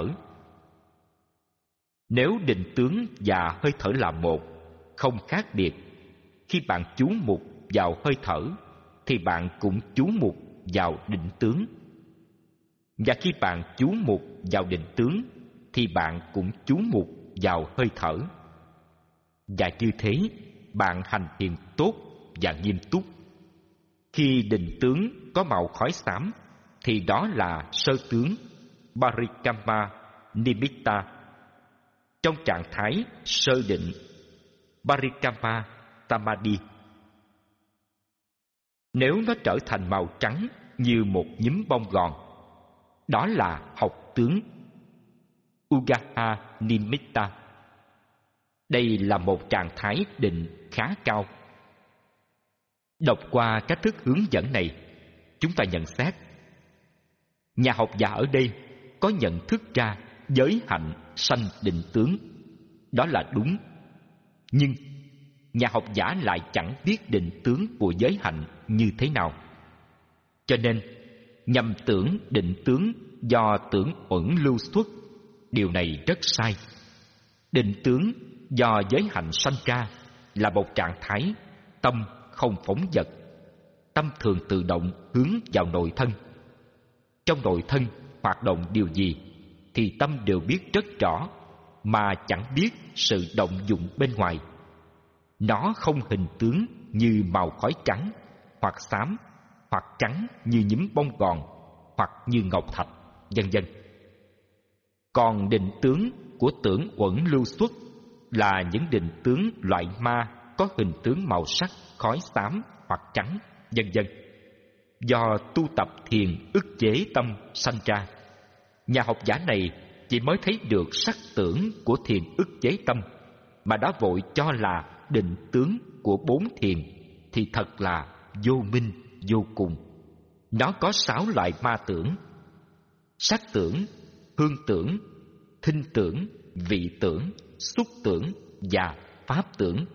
Speaker 1: Nếu định tướng và hơi thở là một, không khác biệt, khi bạn chú mục vào hơi thở thì bạn cũng chú mục vào định tướng. Và khi bạn chú mục vào định tướng thì bạn cũng chú mục vào hơi thở. Và như thế, bạn hành thiền tốt và nghiêm túc. Khi định tướng có màu khói xám thì đó là sơ tướng Parikamma Nimitta. Trong trạng thái sơ định Parikamma Samadhi. Nếu nó trở thành màu trắng như một nhúm bông gòn, đó là học tướng Ugaha Nimitta. Đây là một trạng thái định khá cao. Đọc qua cách thức hướng dẫn này, chúng ta nhận xét nhà học giả ở đây có nhận thức ra giới hạnh sanh định tướng. Đó là đúng. Nhưng nhà học giả lại chẳng biết định tướng của giới hạnh như thế nào. Cho nên nhầm tưởng định tướng do tưởng uẩn lưu xuất. Điều này rất sai. Định tướng do giới hạnh sanh ra là một trạng thái tâm không phóng dật. Tâm thường tự động hướng vào nội thân. Trong nội thân hoạt động điều gì thì tâm đều biết rất rõ, mà chẳng biết sự động dụng bên ngoài. Nó không hình tướng như màu khói trắng, hoặc xám, hoặc trắng như nhúm bông gòn, hoặc như ngọc thạch, vân vân. Còn định tướng của tưởng uẩn lưu xuất là những định tướng loại ma có hình tướng màu sắc khói xám hoặc trắng, vân vân. Do tu tập thiền ức chế tâm sanh ra, nhà học giả này chỉ mới thấy được sắc tưởng của thiền ức chế tâm, mà đã vội cho là định tướng của bốn thiền, thì thật là vô minh vô cùng. Nó có sáu loại ma tưởng: sắc tưởng, hương tưởng, thinh tưởng, vị tưởng, xúc tưởng và pháp tưởng.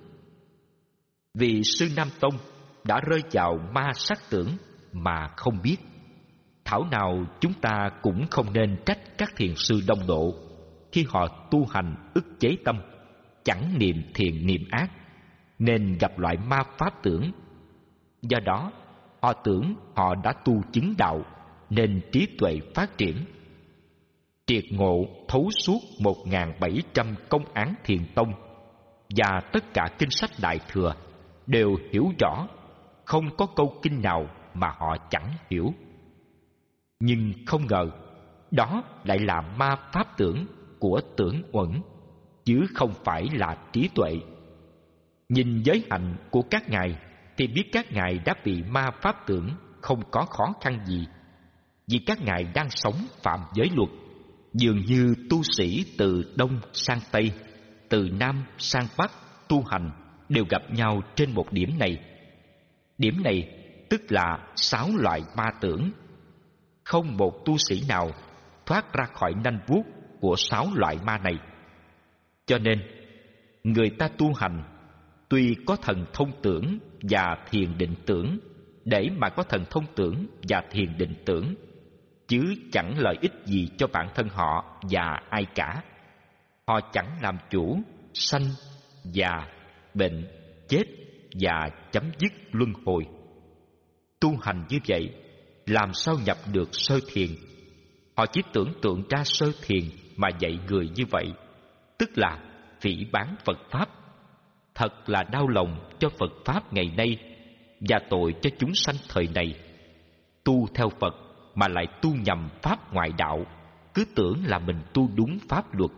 Speaker 1: Vì sư Nam Tông đã rơi vào ma sắc tưởng mà không biết, thảo nào chúng ta cũng không nên trách các thiền sư đông độ khi họ tu hành ức chế tâm, chẳng niệm thiện niệm ác, nên gặp loại ma pháp tưởng. Do đó, họ tưởng họ đã tu chứng đạo, nên trí tuệ phát triển. Triệt ngộ thấu suốt một nghìn bảy trăm công án thiền tông và tất cả kinh sách Đại Thừa đều hiểu rõ, không có câu kinh nào mà họ chẳng hiểu. Nhưng không ngờ, đó lại là ma pháp tưởng của tưởng uẩn, chứ không phải là trí tuệ. Nhìn giới hạnh của các ngài thì biết các ngài đã bị ma pháp tưởng không có khó khăn gì, vì các ngài đang sống phạm giới luật. Dường như tu sĩ từ Đông sang Tây, từ Nam sang Bắc tu hành đều gặp nhau trên một điểm này. Điểm này tức là sáu loại ma tưởng. Không một tu sĩ nào thoát ra khỏi nanh vuốt của sáu loại ma này. Cho nên, người ta tu hành tuy có thần thông tưởng và thiền định tưởng để mà có thần thông tưởng và thiền định tưởng, chứ chẳng lợi ích gì cho bản thân họ và ai cả. Họ chẳng làm chủ sanh, già, bệnh, chết và chấm dứt luân hồi. Tu hành như vậy, làm sao nhập được sơ thiền? Họ chỉ tưởng tượng ra sơ thiền mà dạy người như vậy, tức là phỉ báng Phật Pháp. Thật là đau lòng cho Phật Pháp ngày nay và tội cho chúng sanh thời này. Tu theo Phật mà lại tu nhầm Pháp ngoại đạo, cứ tưởng là mình tu đúng Pháp luật.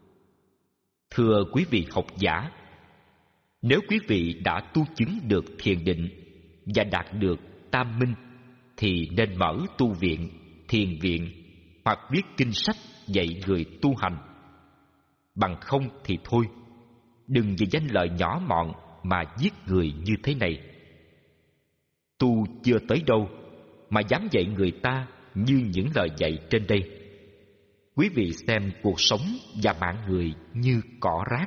Speaker 1: Thưa quý vị học giả, nếu quý vị đã tu chứng được thiền định và đạt được tam minh, thì nên mở tu viện, thiền viện hoặc viết kinh sách dạy người tu hành. Bằng không thì thôi, đừng vì danh lợi nhỏ mọn mà giết người như thế này. Tu chưa tới đâu mà dám dạy người ta như những lời dạy trên đây. Quý vị xem cuộc sống và mạng người như cỏ rác.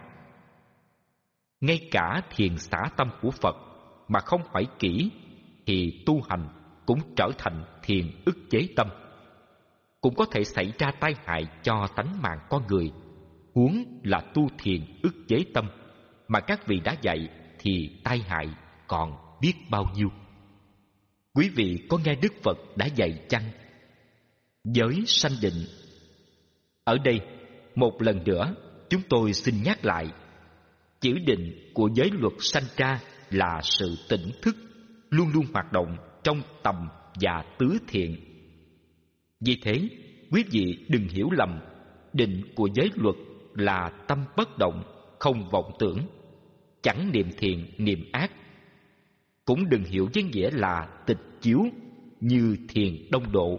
Speaker 1: Ngay cả thiền xả tâm của Phật mà không hỏi kỹ thì tu hành cũng trở thành thiền ức chế tâm, cũng có thể xảy ra tai hại cho tánh mạng con người. Huống là tu thiền ức chế tâm mà các vị đã dạy thì tai hại còn biết bao nhiêu. Quý vị có nghe Đức Phật đã dạy chăng? Giới sanh định. Ở đây, một lần nữa, chúng tôi xin nhắc lại, chữ định của giới luật sanh ra là sự tỉnh thức, luôn luôn hoạt động trong tầm và tứ thiện. Vì thế, quý vị đừng hiểu lầm, định của giới luật là tâm bất động, không vọng tưởng, chẳng niệm thiện niệm ác. Cũng đừng hiểu với nghĩa là tịch chiếu như thiền đông độ.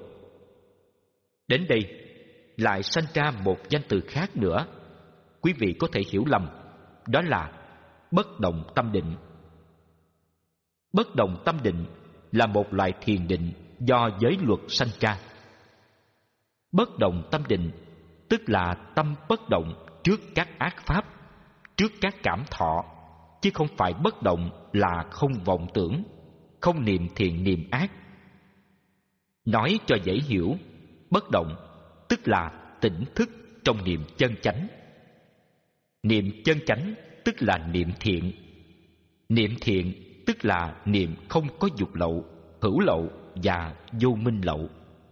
Speaker 1: Đến đây lại sanh ra một danh từ khác nữa, quý vị có thể hiểu lầm, đó là bất động tâm định. Bất động tâm định là một loại thiền định do giới luật sanh ra. Bất động tâm định tức là tâm bất động trước các ác pháp, trước các cảm thọ, chứ không phải bất động là không vọng tưởng, không niệm thiện niệm ác. Nói cho dễ hiểu, bất động tức là tỉnh thức trong niệm chân chánh. Niệm chân chánh tức là niệm thiện. Niệm thiện tức là niệm không có dục lậu, hữu lậu và vô minh lậu.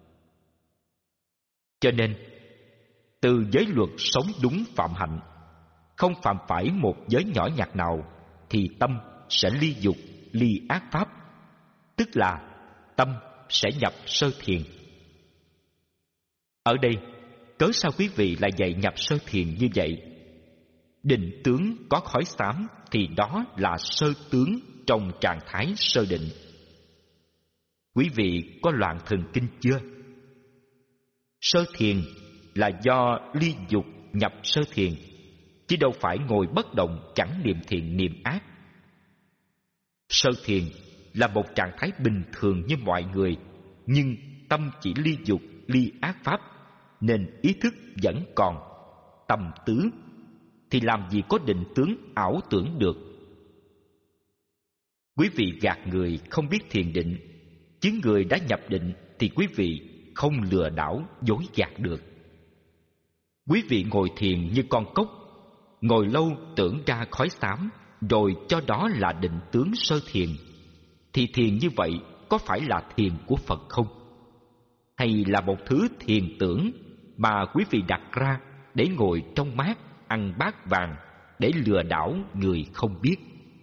Speaker 1: Cho nên, từ giới luật sống đúng phạm hạnh, không phạm phải một giới nhỏ nhặt nào, thì tâm sẽ ly dục, ly ác pháp, tức là tâm sẽ nhập sơ thiền. Ở đây, cớ sao quý vị lại dạy nhập sơ thiền như vậy? Định tướng có khói xám thì đó là sơ tướng trong trạng thái sơ định. Quý vị có loạn thần kinh chưa? Sơ thiền là do ly dục nhập sơ thiền, chứ đâu phải ngồi bất động chẳng niệm thiện niệm ác. Sơ thiền là một trạng thái bình thường như mọi người, nhưng tâm chỉ ly dục, ly ác pháp, nên ý thức vẫn còn tâm tứ, thì làm gì có định tướng ảo tưởng được. Quý vị gạt người không biết thiền định, chứ người đã nhập định thì quý vị không lừa đảo dối gạt được. Quý vị ngồi thiền như con cốc, ngồi lâu tưởng ra khói xám, rồi cho đó là định tướng sơ thiền, thì thiền như vậy có phải là thiền của Phật không? Hay là một thứ thiền tưởng mà quý vị đặt ra để ngồi trong mát, ăn bát vàng, để lừa đảo người không biết?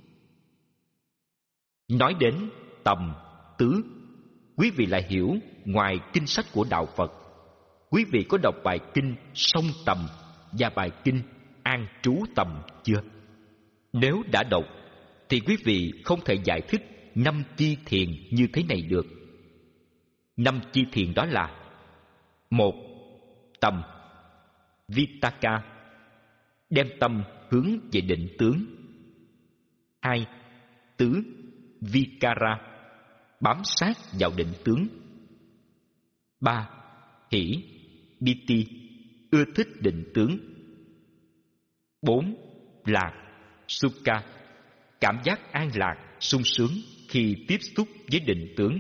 Speaker 1: Nói đến tầm, tứ, quý vị lại hiểu ngoài kinh sách của Đạo Phật. Quý vị có đọc bài kinh Song Tầm và bài kinh An Trú Tầm chưa? Nếu đã đọc, thì quý vị không thể giải thích năm chi thiền như thế này được. Năm chi thiền đó là: một, tầm, Vitaka, đem tâm hướng về định tướng. Hai, tứ, Vikara, bám sát vào định tướng. Ba, hỷ, Biti, ưa thích định tướng. Bốn, lạc, Sukha, cảm giác an lạc, sung sướng khi tiếp xúc với định tướng.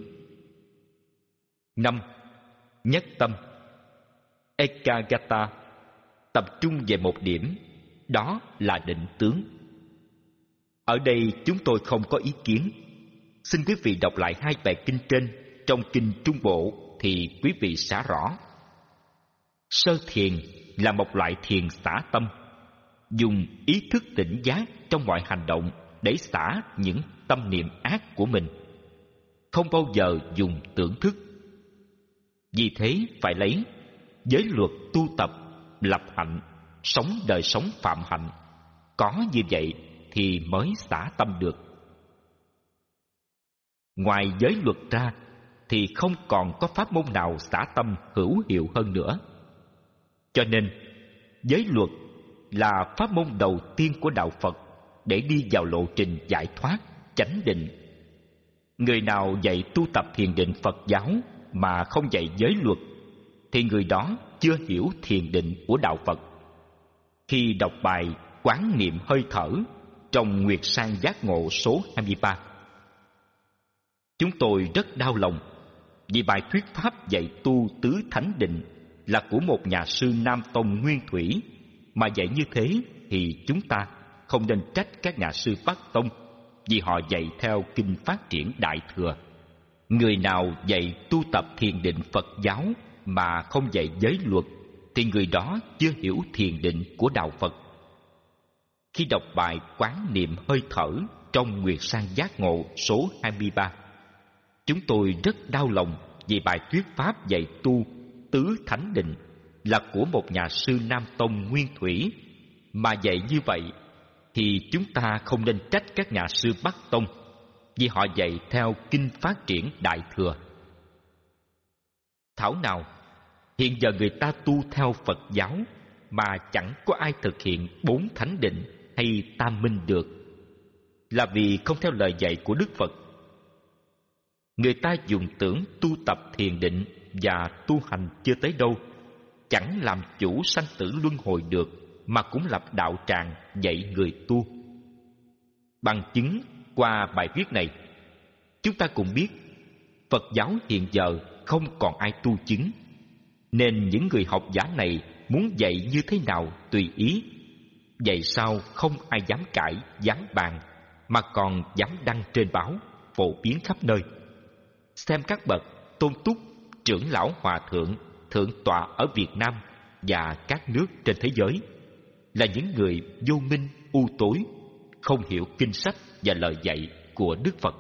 Speaker 1: Năm. Nhất tâm. Ekagata, tập trung về một điểm, đó là định tướng. Ở đây chúng tôi không có ý kiến. Xin quý vị đọc lại hai bài kinh trên. Trong kinh Trung Bộ thì quý vị sẽ rõ. Sơ thiền là một loại thiền xả tâm, dùng ý thức tỉnh giác trong mọi hành động để xả những tâm niệm ác của mình, không bao giờ dùng tưởng thức. Vì thế phải lấy giới luật tu tập, lập hạnh, sống đời sống phạm hạnh. Có như vậy thì mới xả tâm được. Ngoài giới luật ra thì không còn có pháp môn nào xả tâm hữu hiệu hơn nữa. Cho nên giới luật là pháp môn đầu tiên của đạo Phật để đi vào lộ trình giải thoát, chánh định. Người nào dạy tu tập thiền định Phật giáo mà không dạy giới luật thì người đó chưa hiểu thiền định của đạo Phật. Khi đọc bài Quán niệm hơi thở trong Nguyệt Sang Giác Ngộ số hai mươi ba, chúng tôi rất đau lòng vì bài thuyết pháp dạy tu tứ thánh định là của một nhà sư Nam Tông Nguyên Thủy, mà dạy như thế thì chúng ta không nên trách các nhà sư Bắc Tông vì họ dạy theo kinh Phát Triển Đại Thừa. Người nào dạy tu tập thiền định Phật giáo mà không dạy giới luật thì người đó chưa hiểu thiền định của đạo Phật. Khi đọc bài Quán niệm hơi thở trong Nguyệt Sang Giác Ngộ số hai mươi ba, chúng tôi rất đau lòng vì bài thuyết pháp dạy tu tứ thánh định là của một nhà sư Nam Tông Nguyên Thủy, mà dạy như vậy thì chúng ta không nên trách các nhà sư Bắc Tông vì họ dạy theo kinh Phát Triển Đại Thừa. Thảo nào hiện giờ người ta tu theo Phật giáo mà chẳng có ai thực hiện bốn thánh định hay tam minh được, là vì không theo lời dạy của Đức Phật. Người ta dùng tưởng tu tập thiền định và tu hành chưa tới đâu, chẳng làm chủ sanh tử luân hồi được, mà cũng lập đạo tràng dạy người tu. Bằng chứng qua bài viết này, chúng ta cùng biết Phật giáo hiện giờ không còn ai tu chứng, nên những người học giả này muốn dạy như thế nào tùy ý. Vậy sao không ai dám cãi, dám bàn, mà còn dám đăng trên báo, phổ biến khắp nơi. Xem các bậc tôn túc, trưởng lão hòa thượng, thượng tọa ở Việt Nam và các nước trên thế giới là những người vô minh, u tối, không hiểu kinh sách và lời dạy của Đức Phật.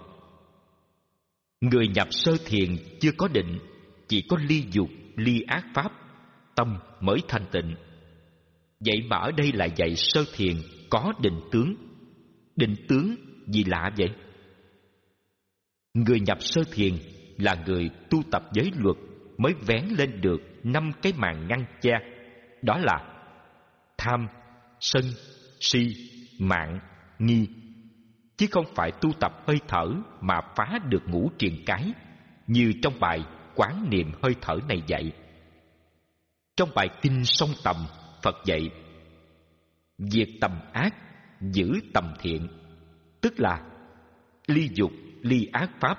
Speaker 1: Người nhập sơ thiền chưa có định, chỉ có ly dục, ly ác pháp, tâm mới thanh tịnh. Vậy mà ở đây lại dạy sơ thiền có định tướng. Định tướng gì lạ vậy? Người nhập sơ thiền là người tu tập giới luật mới vén lên được năm cái màn ngăn che, đó là tham, sân, si, mạng, nghi, chứ không phải tu tập hơi thở mà phá được ngũ triền cái như trong bài Quán niệm hơi thở này dạy. Trong bài kinh Song Tầm, Phật dạy diệt tầm ác, giữ tầm thiện, tức là ly dục, ly ác pháp.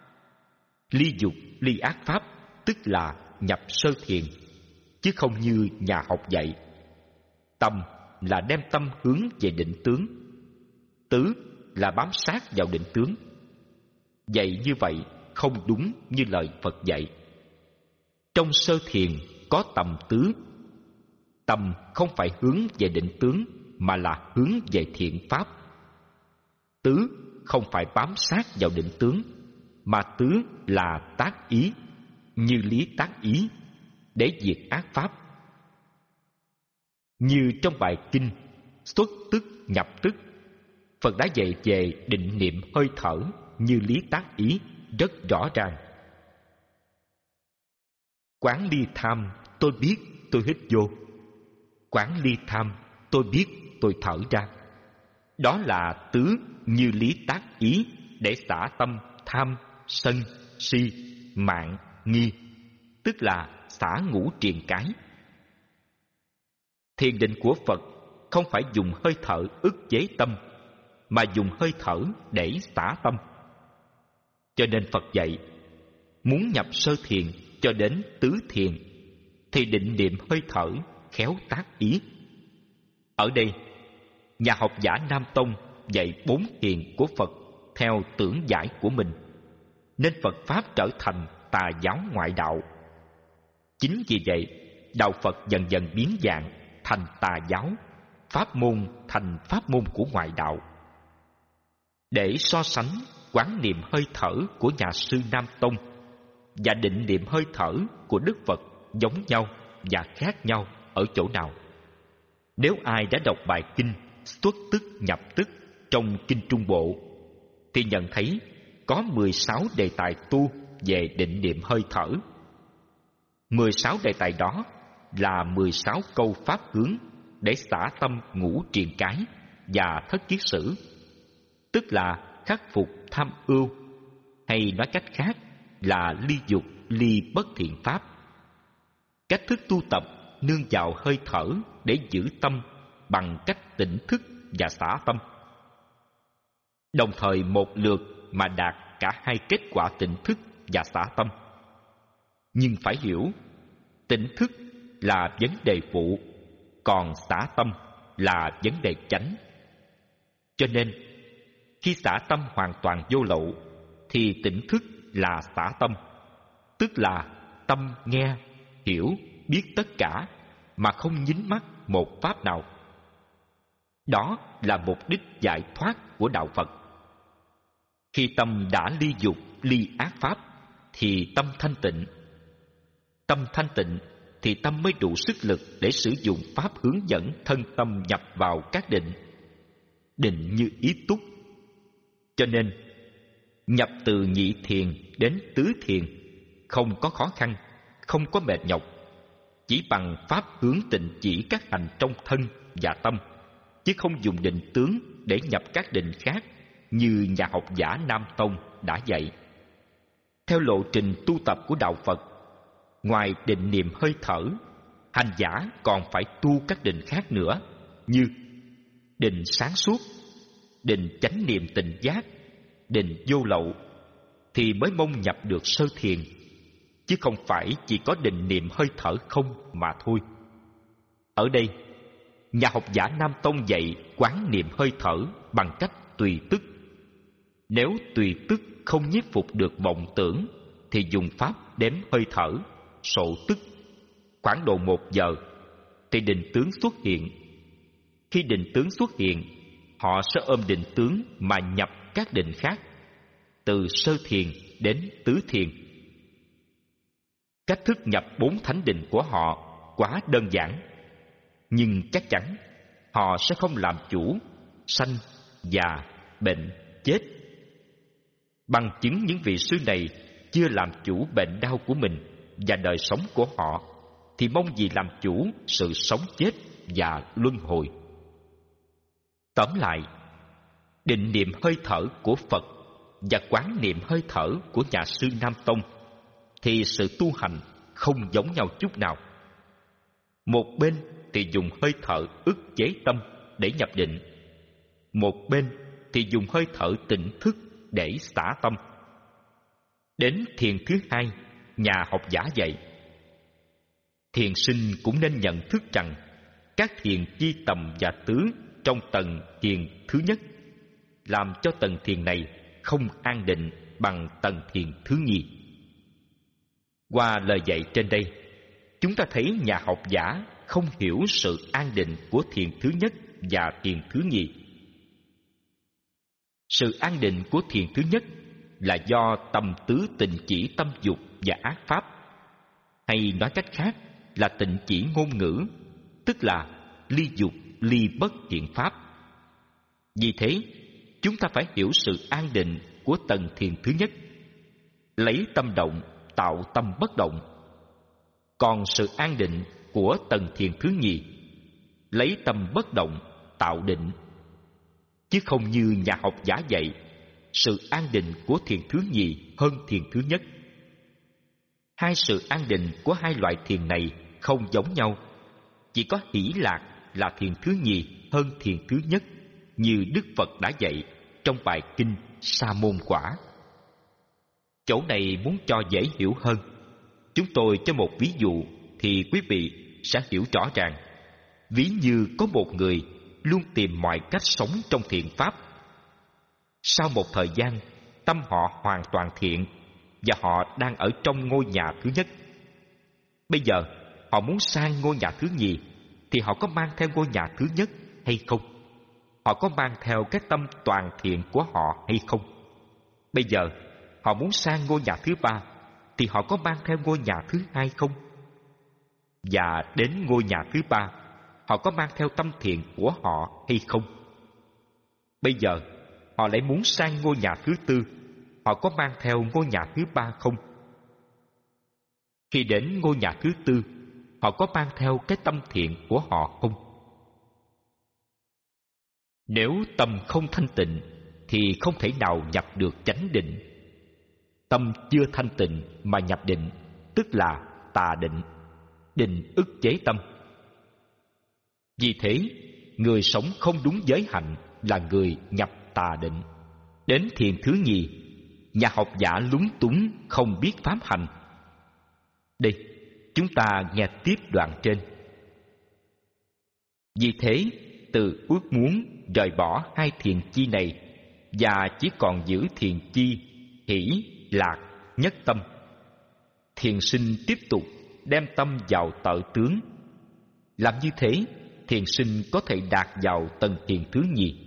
Speaker 1: Ly dục, ly ác pháp tức là nhập sơ thiền, chứ không như nhà học dạy. Tâm là đem tâm hướng về định tướng, tứ là bám sát vào định tướng. Dạy như vậy không đúng như lời Phật dạy. Trong sơ thiền có tầm tứ. Tâm không phải hướng về định tướng mà là hướng về thiện pháp. Tứ không phải bám sát vào định tướng, mà tứ là tác ý, như lý tác ý, để diệt ác pháp. Như trong bài kinh Xuất tức nhập tức, Phật đã dạy về định niệm hơi thở như lý tác ý rất rõ ràng. Quán ly tham, tôi biết tôi hít vô. Quán ly tham, tôi biết tôi thở ra. Đó là tứ như lý tác ý để xả tâm tham, sân, si, mạng, nghi, tức là xả ngũ triền cái. Thiền định của Phật không phải dùng hơi thở ức chế tâm, mà dùng hơi thở để xả tâm. Cho nên Phật dạy, muốn nhập sơ thiền cho đến tứ thiền thì định niệm hơi thở, khéo tác ý. Ở đây, nhà học giả Nam Tông dạy bốn thiền của Phật theo tưởng giải của mình, nên Phật Pháp trở thành tà giáo ngoại đạo. Chính vì vậy, đạo Phật dần dần biến dạng thành tà giáo, pháp môn thành pháp môn của ngoại đạo. Để so sánh quán niệm hơi thở của nhà sư Nam Tông và định niệm hơi thở của Đức Phật giống nhau và khác nhau ở chỗ nào? Nếu ai đã đọc bài kinh Xuất Tức Nhập Tức trong kinh Trung Bộ thì nhận thấy có mười sáu đề tài tu về định niệm hơi thở. mười sáu đề tài đó là mười sáu câu pháp hướng để xả tâm ngũ triền cái và thất kiết sử, tức là khắc phục tham ưu, hay nói cách khác là ly dục, ly bất thiện pháp. Cách thức tu tập nương vào hơi thở để giữ tâm bằng cách tỉnh thức và xả tâm. Đồng thời một lượt mà đạt cả hai kết quả tỉnh thức và xả tâm. Nhưng phải hiểu, tỉnh thức là vấn đề phụ, còn xả tâm là vấn đề chánh. Cho nên, khi xả tâm hoàn toàn vô lậu, thì tỉnh thức là xả tâm, tức là tâm nghe, hiểu, biết tất cả mà không dính mắc một pháp nào. Đó là mục đích giải thoát của đạo Phật. Khi tâm đã ly dục, ly ác pháp, thì tâm thanh tịnh. Tâm thanh tịnh thì tâm mới đủ sức lực để sử dụng pháp hướng dẫn thân tâm nhập vào các định. Định như ý túc. Cho nên, nhập từ nhị thiền đến tứ thiền không có khó khăn, không có mệt nhọc, chỉ bằng pháp hướng tịnh chỉ các hành trong thân và tâm, chứ không dùng định tướng để nhập các định khác như nhà học giả Nam Tông đã dạy. Theo lộ trình tu tập của đạo Phật, ngoài định niệm hơi thở, hành giả còn phải tu các định khác nữa, như định sáng suốt, định chánh niệm tỉnh giác, định vô lậu, thì mới mong nhập được sơ thiền, chứ không phải chỉ có định niệm hơi thở không mà thôi. Ở đây, nhà học giả Nam Tông dạy quán niệm hơi thở bằng cách tùy tức. Nếu tùy tức không nhiếp phục được vọng tưởng thì dùng pháp đếm hơi thở, sổ tức. Khoảng độ một giờ thì định tướng xuất hiện. Khi định tướng xuất hiện, họ sẽ ôm định tướng mà nhập các định khác, từ sơ thiền đến tứ thiền. Cách thức nhập bốn thánh định của họ quá đơn giản, nhưng chắc chắn họ sẽ không làm chủ sanh, già, bệnh, chết. Bằng chứng những vị sư này chưa làm chủ bệnh đau của mình và đời sống của họ, thì mong gì làm chủ sự sống chết và luân hồi. Tóm lại, định niệm hơi thở của Phật và quán niệm hơi thở của nhà sư Nam Tông thì sự tu hành không giống nhau chút nào. Một bên thì dùng hơi thở ức chế tâm để nhập định, một bên thì dùng hơi thở tỉnh thức để xả tâm. Đến thiền thứ hai, nhà học giả dạy, thiền sinh cũng nên nhận thức rằng các thiền chi tầm và tứ trong tầng thiền thứ nhất làm cho tầng thiền này không an định bằng tầng thiền thứ nhì. Qua lời dạy trên đây, chúng ta thấy nhà học giả không hiểu sự an định của thiền thứ nhất và thiền thứ nhì. Sự an định của thiền thứ nhất là do tâm tứ tịnh chỉ tâm dục và ác pháp, hay nói cách khác là tịnh chỉ ngôn ngữ, tức là ly dục, ly bất thiện pháp. Vì thế, chúng ta phải hiểu sự an định của tầng thiền thứ nhất, lấy tâm động tạo tâm bất động. Còn sự an định của tầng thiền thứ nhì, lấy tâm bất động tạo định. Chứ không như nhà học giả dạy, sự an định của thiền thứ nhì hơn thiền thứ nhất. Hai sự an định của hai loại thiền này không giống nhau. Chỉ có hỷ lạc là thiền thứ nhì hơn thiền thứ nhất, như Đức Phật đã dạy trong bài kinh Sa Môn Quả. Chỗ này muốn cho dễ hiểu hơn, chúng tôi cho một ví dụ thì quý vị sẽ hiểu rõ ràng. Ví như có một người luôn tìm mọi cách sống trong thiện pháp. Sau một thời gian, tâm họ hoàn toàn thiện và họ đang ở trong ngôi nhà thứ nhất. Bây giờ họ muốn sang ngôi nhà thứ nhì, thì họ có mang theo ngôi nhà thứ nhất hay không? Họ có mang theo cái tâm toàn thiện của họ hay không? Bây giờ họ muốn sang ngôi nhà thứ ba, thì họ có mang theo ngôi nhà thứ hai không? Và đến ngôi nhà thứ ba, họ có mang theo tâm thiện của họ hay không? Bây giờ họ lại muốn sang ngôi nhà thứ tư, họ có mang theo ngôi nhà thứ ba không? Khi đến ngôi nhà thứ tư, họ có mang theo cái tâm thiện của họ không? Nếu tâm không thanh tịnh thì không thể nào nhập được chánh định. Tâm chưa thanh tịnh mà nhập định tức là tà định. Định ức chế tâm. Vì thế, người sống không đúng giới hạnh là người nhập tà định. Đến thiền thứ nhì, nhà học giả lúng túng không biết pháp hành. Đây, chúng ta nghe tiếp đoạn trên. Vì thế, từ ước muốn rời bỏ hai thiền chi này và chỉ còn giữ thiền chi hỷ, lạc, nhất tâm, thiền sinh tiếp tục đem tâm vào tự tướng. Làm như thế, thiền sinh có thể đạt vào tầng thiền thứ nhì.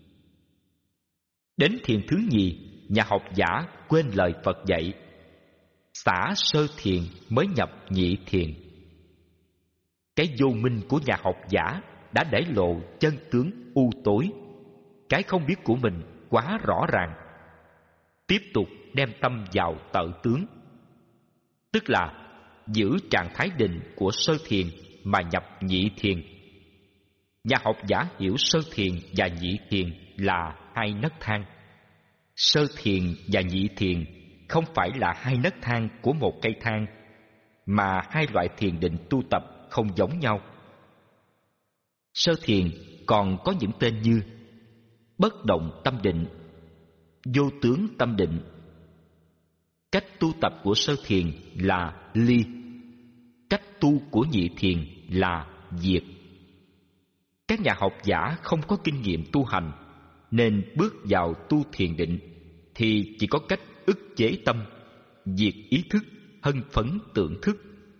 Speaker 1: Đến thiền thứ nhì, nhà học giả quên lời Phật dạy, xả sơ thiền mới nhập nhị thiền. Cái vô minh của nhà học giả đã để lộ chân tướng u tối. Cái không biết của mình quá rõ ràng. Tiếp tục đem tâm vào tự tướng, tức là giữ trạng thái định của sơ thiền mà nhập nhị thiền. Nhà học giả hiểu sơ thiền và nhị thiền là hai nấc thang. Sơ thiền và nhị thiền không phải là hai nấc thang của một cây thang, mà hai loại thiền định tu tập không giống nhau. Sơ thiền còn có những tên như bất động tâm định, vô tướng tâm định. Cách tu tập của sơ thiền là ly, cách tu của nhị thiền là diệt. Các nhà học giả không có kinh nghiệm tu hành, nên bước vào tu thiền định thì chỉ có cách ức chế tâm, diệt ý thức, hân phấn tưởng thức.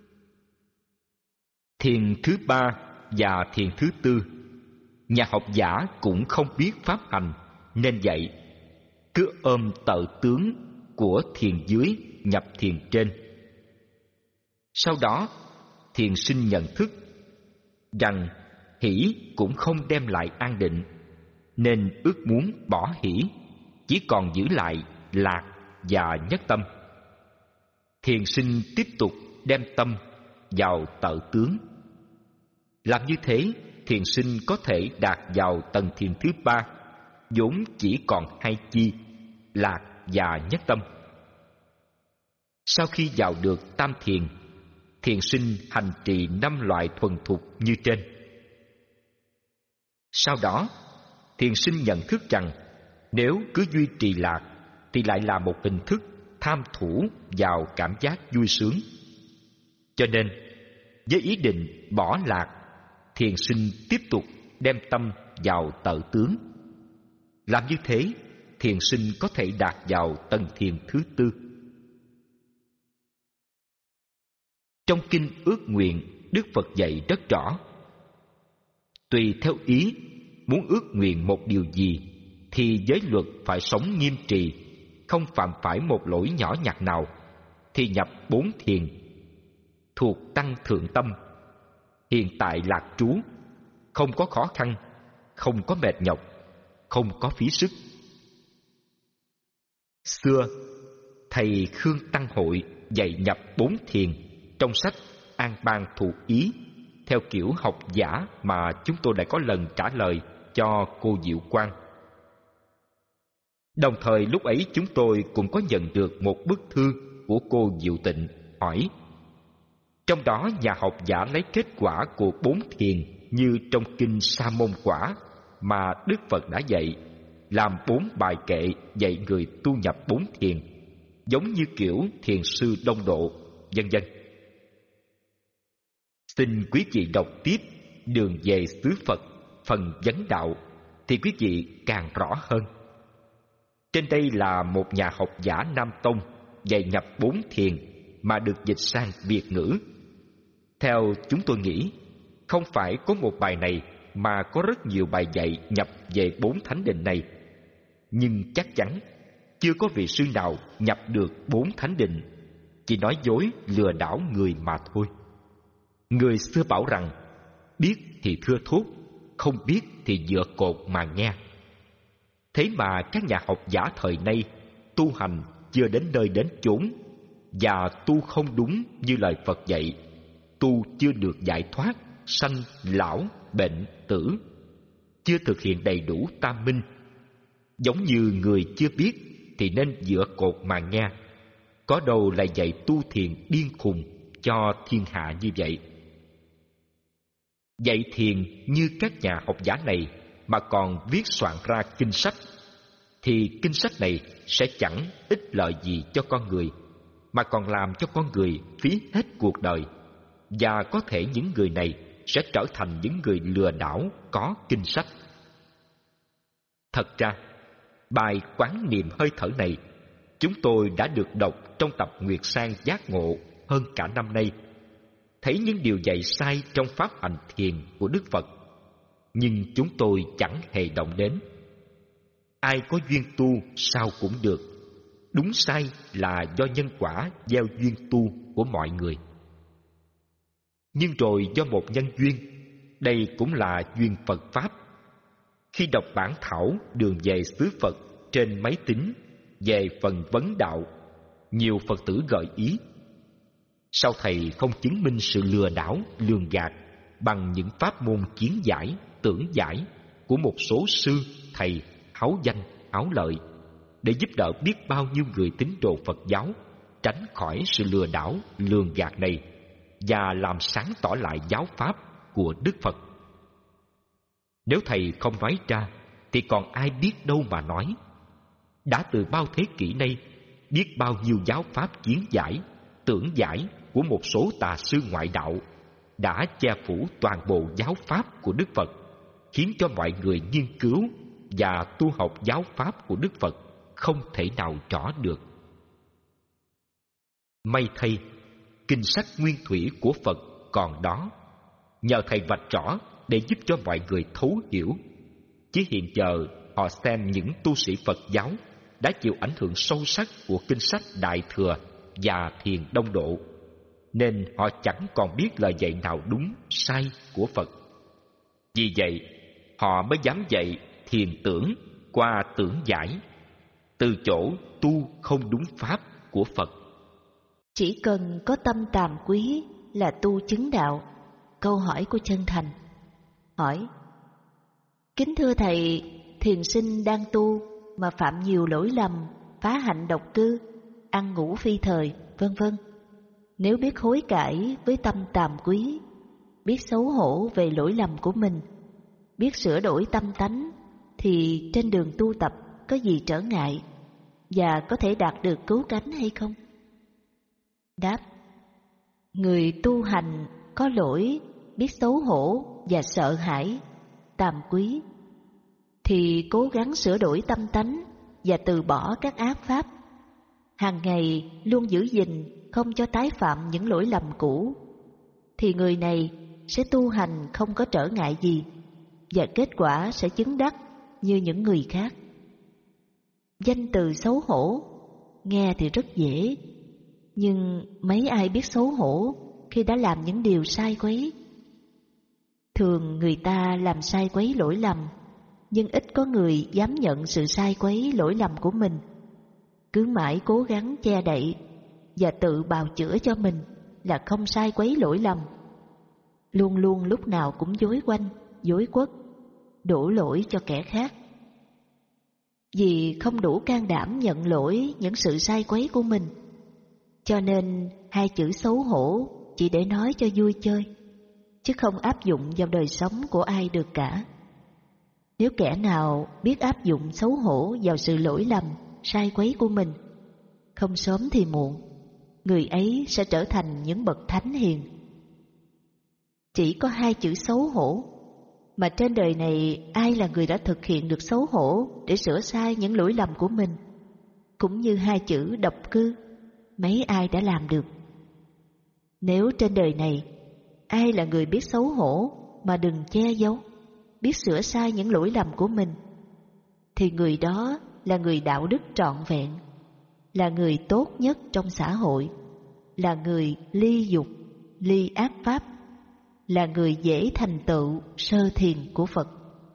Speaker 1: Thiền thứ ba và thiền thứ tư, nhà học giả cũng không biết pháp hành, nên dạy cứ ôm tự tướng của thiền dưới nhập thiền trên. Sau đó, thiền sinh nhận thức rằng hỷ cũng không đem lại an định, nên ước muốn bỏ hỷ, chỉ còn giữ lại lạc và nhất tâm. Thiền sinh tiếp tục đem tâm vào tự tướng. Làm như thế, thiền sinh có thể đạt vào tầng thiền thứ ba, vốn chỉ còn hai chi, lạc và nhất tâm. Sau khi vào được tam thiền, thiền sinh hành trì năm loại thuần thục như trên. Sau đó, thiền sinh nhận thức rằng nếu cứ duy trì lạc thì lại là một hình thức tham thủ vào cảm giác vui sướng. Cho nên, với ý định bỏ lạc, thiền sinh tiếp tục đem tâm vào tự tướng. Làm như thế, thiền sinh có thể đạt vào tầng thiền thứ tư. Trong kinh Ước Nguyện, Đức Phật dạy rất rõ: tùy theo ý muốn ước nguyện một điều gì thì giới luật phải sống nghiêm trì, không phạm phải một lỗi nhỏ nhặt nào, thì nhập bốn thiền, thuộc tăng thượng tâm, hiện tại lạc trú, không có khó khăn, không có mệt nhọc, không có phí sức. Xưa, thầy Khương Tăng Hội dạy nhập bốn thiền trong sách An Bang Thụ Ý, theo kiểu học giả mà chúng tôi đã có lần trả lời cho cô Diệu Quang. Đồng thời lúc ấy chúng tôi cũng có nhận được một bức thư của cô Diệu Tịnh hỏi: trong đó nhà học giả lấy kết quả của bốn thiền như trong kinh Sa Môn Quả mà Đức Phật đã dạy, làm bốn bài kệ dạy người tu nhập bốn thiền, giống như kiểu thiền sư Đông Độ, vân vân. Xin quý vị đọc tiếp Đường về xứ Phật phần vấn đạo thì quý vị càng rõ hơn. Trên đây là một nhà học giả Nam Tông dạy nhập bốn thiền mà được dịch sang Việt ngữ. Theo chúng tôi nghĩ, không phải có một bài này mà có rất nhiều bài dạy nhập về bốn thánh định này. Nhưng chắc chắn chưa có vị sư nào nhập được bốn thánh định, chỉ nói dối lừa đảo người mà thôi. Người xưa bảo rằng biết thì thưa thốt, không biết thì dựa cột mà nghe. Thế mà các nhà học giả thời nay tu hành chưa đến nơi đến chốn, và tu không đúng như lời Phật dạy, tu chưa được giải thoát sanh lão bệnh tử, chưa thực hiện đầy đủ tam minh. Giống như người chưa biết thì nên dựa cột mà nghe, có đâu lại dạy tu thiền điên khùng cho thiên hạ như vậy. Dạy thiền như các nhà học giả này mà còn viết soạn ra kinh sách, thì kinh sách này sẽ chẳng ích lợi gì cho con người, mà còn làm cho con người phí hết cuộc đời, và có thể những người này sẽ trở thành những người lừa đảo có kinh sách. Thật ra, bài quán niệm hơi thở này chúng tôi đã được đọc trong tập Nguyệt Sang Giác Ngộ hơn cả năm nay, thấy những điều dạy sai trong pháp hành thiền của Đức Phật, nhưng chúng tôi chẳng hề động đến. Ai có duyên tu sao cũng được, đúng sai là do nhân quả gieo duyên tu của mọi người. Nhưng rồi do một nhân duyên, đây cũng là duyên Phật Pháp. Khi đọc bản thảo Đường về xứ Phật trên máy tính về phần vấn đạo, nhiều Phật tử gợi ý: sao thầy không chứng minh sự lừa đảo, lường gạt bằng những pháp môn kiến giải, tưởng giải của một số sư, thầy háo danh, áo lợi, để giúp đỡ biết bao nhiêu người tín đồ Phật giáo tránh khỏi sự lừa đảo, lường gạt này, và làm sáng tỏ lại giáo pháp của Đức Phật. Nếu thầy không nói ra thì còn ai biết đâu mà nói. Đã từ bao thế kỷ nay, biết bao nhiêu giáo pháp kiến giải, tưởng giải của một số tà sư ngoại đạo đã che phủ toàn bộ giáo pháp của Đức Phật, khiến cho mọi người nghiên cứu và tu học giáo pháp của Đức Phật không thể nào rõ được. May thay, kinh sách nguyên thủy của Phật còn đó, nhờ thầy vạch rõ để giúp cho mọi người thấu hiểu. Chỉ hiện giờ họ xem những tu sĩ Phật giáo đã chịu ảnh hưởng sâu sắc của kinh sách Đại Thừa và Thiền Đông Độ, nên họ chẳng còn biết lời dạy nào đúng sai của Phật. Vì vậy, họ mới dám dạy thiền tưởng qua tưởng giải, từ chỗ tu không đúng pháp của Phật.
Speaker 2: Chỉ cần có tâm tàm quý là tu chứng đạo. Câu hỏi của Chân Thành hỏi: kính thưa thầy, thiền sinh đang tu mà phạm nhiều lỗi lầm, phá hạnh độc cư, ăn ngủ phi thời, vân vân. Nếu biết hối cải với tâm tàm quý, biết xấu hổ về lỗi lầm của mình, biết sửa đổi tâm tánh, thì trên đường tu tập có gì trở ngại và có thể đạt được cứu cánh hay không? Đáp: người tu hành có lỗi, biết xấu hổ và sợ hãi, tàm quý, thì cố gắng sửa đổi tâm tánh và từ bỏ các ác pháp. Hàng ngày luôn giữ gìn không cho tái phạm những lỗi lầm cũ, thì người này sẽ tu hành không có trở ngại gì, và kết quả sẽ chứng đắc như những người khác. Danh từ xấu hổ nghe thì rất dễ, nhưng mấy ai biết xấu hổ khi đã làm những điều sai quấy. Thường người ta làm sai quấy lỗi lầm, nhưng ít có người dám nhận sự sai quấy lỗi lầm của mình, cứ mãi cố gắng che đậy và tự bào chữa cho mình là không sai quấy lỗi lầm. Luôn luôn lúc nào cũng dối quanh, dối quất, đổ lỗi cho kẻ khác. Vì không đủ can đảm nhận lỗi những sự sai quấy của mình, cho nên hai chữ xấu hổ chỉ để nói cho vui chơi, chứ không áp dụng vào đời sống của ai được cả. Nếu kẻ nào biết áp dụng xấu hổ vào sự lỗi lầm, sai quấy của mình, không sớm thì muộn, người ấy sẽ trở thành những bậc thánh hiền. Chỉ có hai chữ xấu hổ, mà trên đời này ai là người đã thực hiện được xấu hổ để sửa sai những lỗi lầm của mình? Cũng như hai chữ độc cư, mấy ai đã làm được? Nếu trên đời này ai là người biết xấu hổ mà đừng che giấu, biết sửa sai những lỗi lầm của mình, thì người đó là người đạo đức trọn vẹn, là người tốt nhất trong xã hội, là người ly dục, ly ác pháp, là người dễ thành tựu sơ thiền của Phật.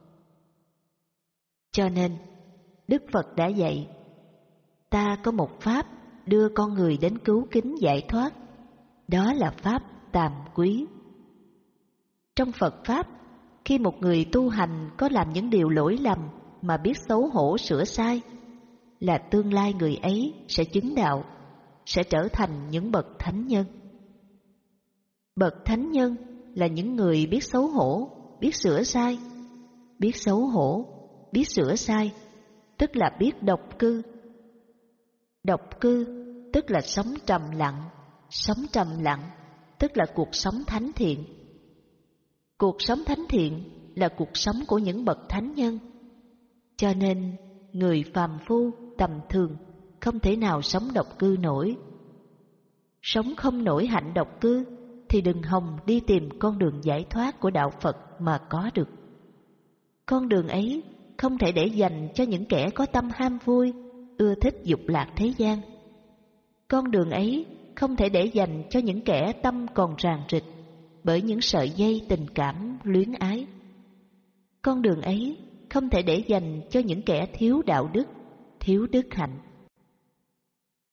Speaker 2: Cho nên Đức Phật đã dạy, ta có một pháp đưa con người đến cứu kính giải thoát, đó là pháp tàm quý. Trong Phật Pháp, khi một người tu hành có làm những điều lỗi lầm mà biết xấu hổ sửa sai, là tương lai người ấy sẽ chứng đạo, sẽ trở thành những bậc thánh nhân. Bậc thánh nhân là những người biết xấu hổ, biết sửa sai. Biết xấu hổ, biết sửa sai, tức là biết độc cư. Độc cư tức là sống trầm lặng, sống trầm lặng tức là cuộc sống thánh thiện. Cuộc sống thánh thiện là cuộc sống của những bậc thánh nhân. Cho nên người phàm phu tầm thường không thể nào sống độc cư nổi. Sống không nổi hạnh độc cư thì đừng hòng đi tìm con đường giải thoát của đạo Phật mà có được. Con đường ấy không thể để dành cho những kẻ có tâm ham vui, ưa thích dục lạc thế gian. Con đường ấy không thể để dành cho những kẻ tâm còn ràng rịch bởi những sợi dây tình cảm luyến ái. Con đường ấy không thể để dành cho những kẻ thiếu đạo đức, thiếu đức hạnh.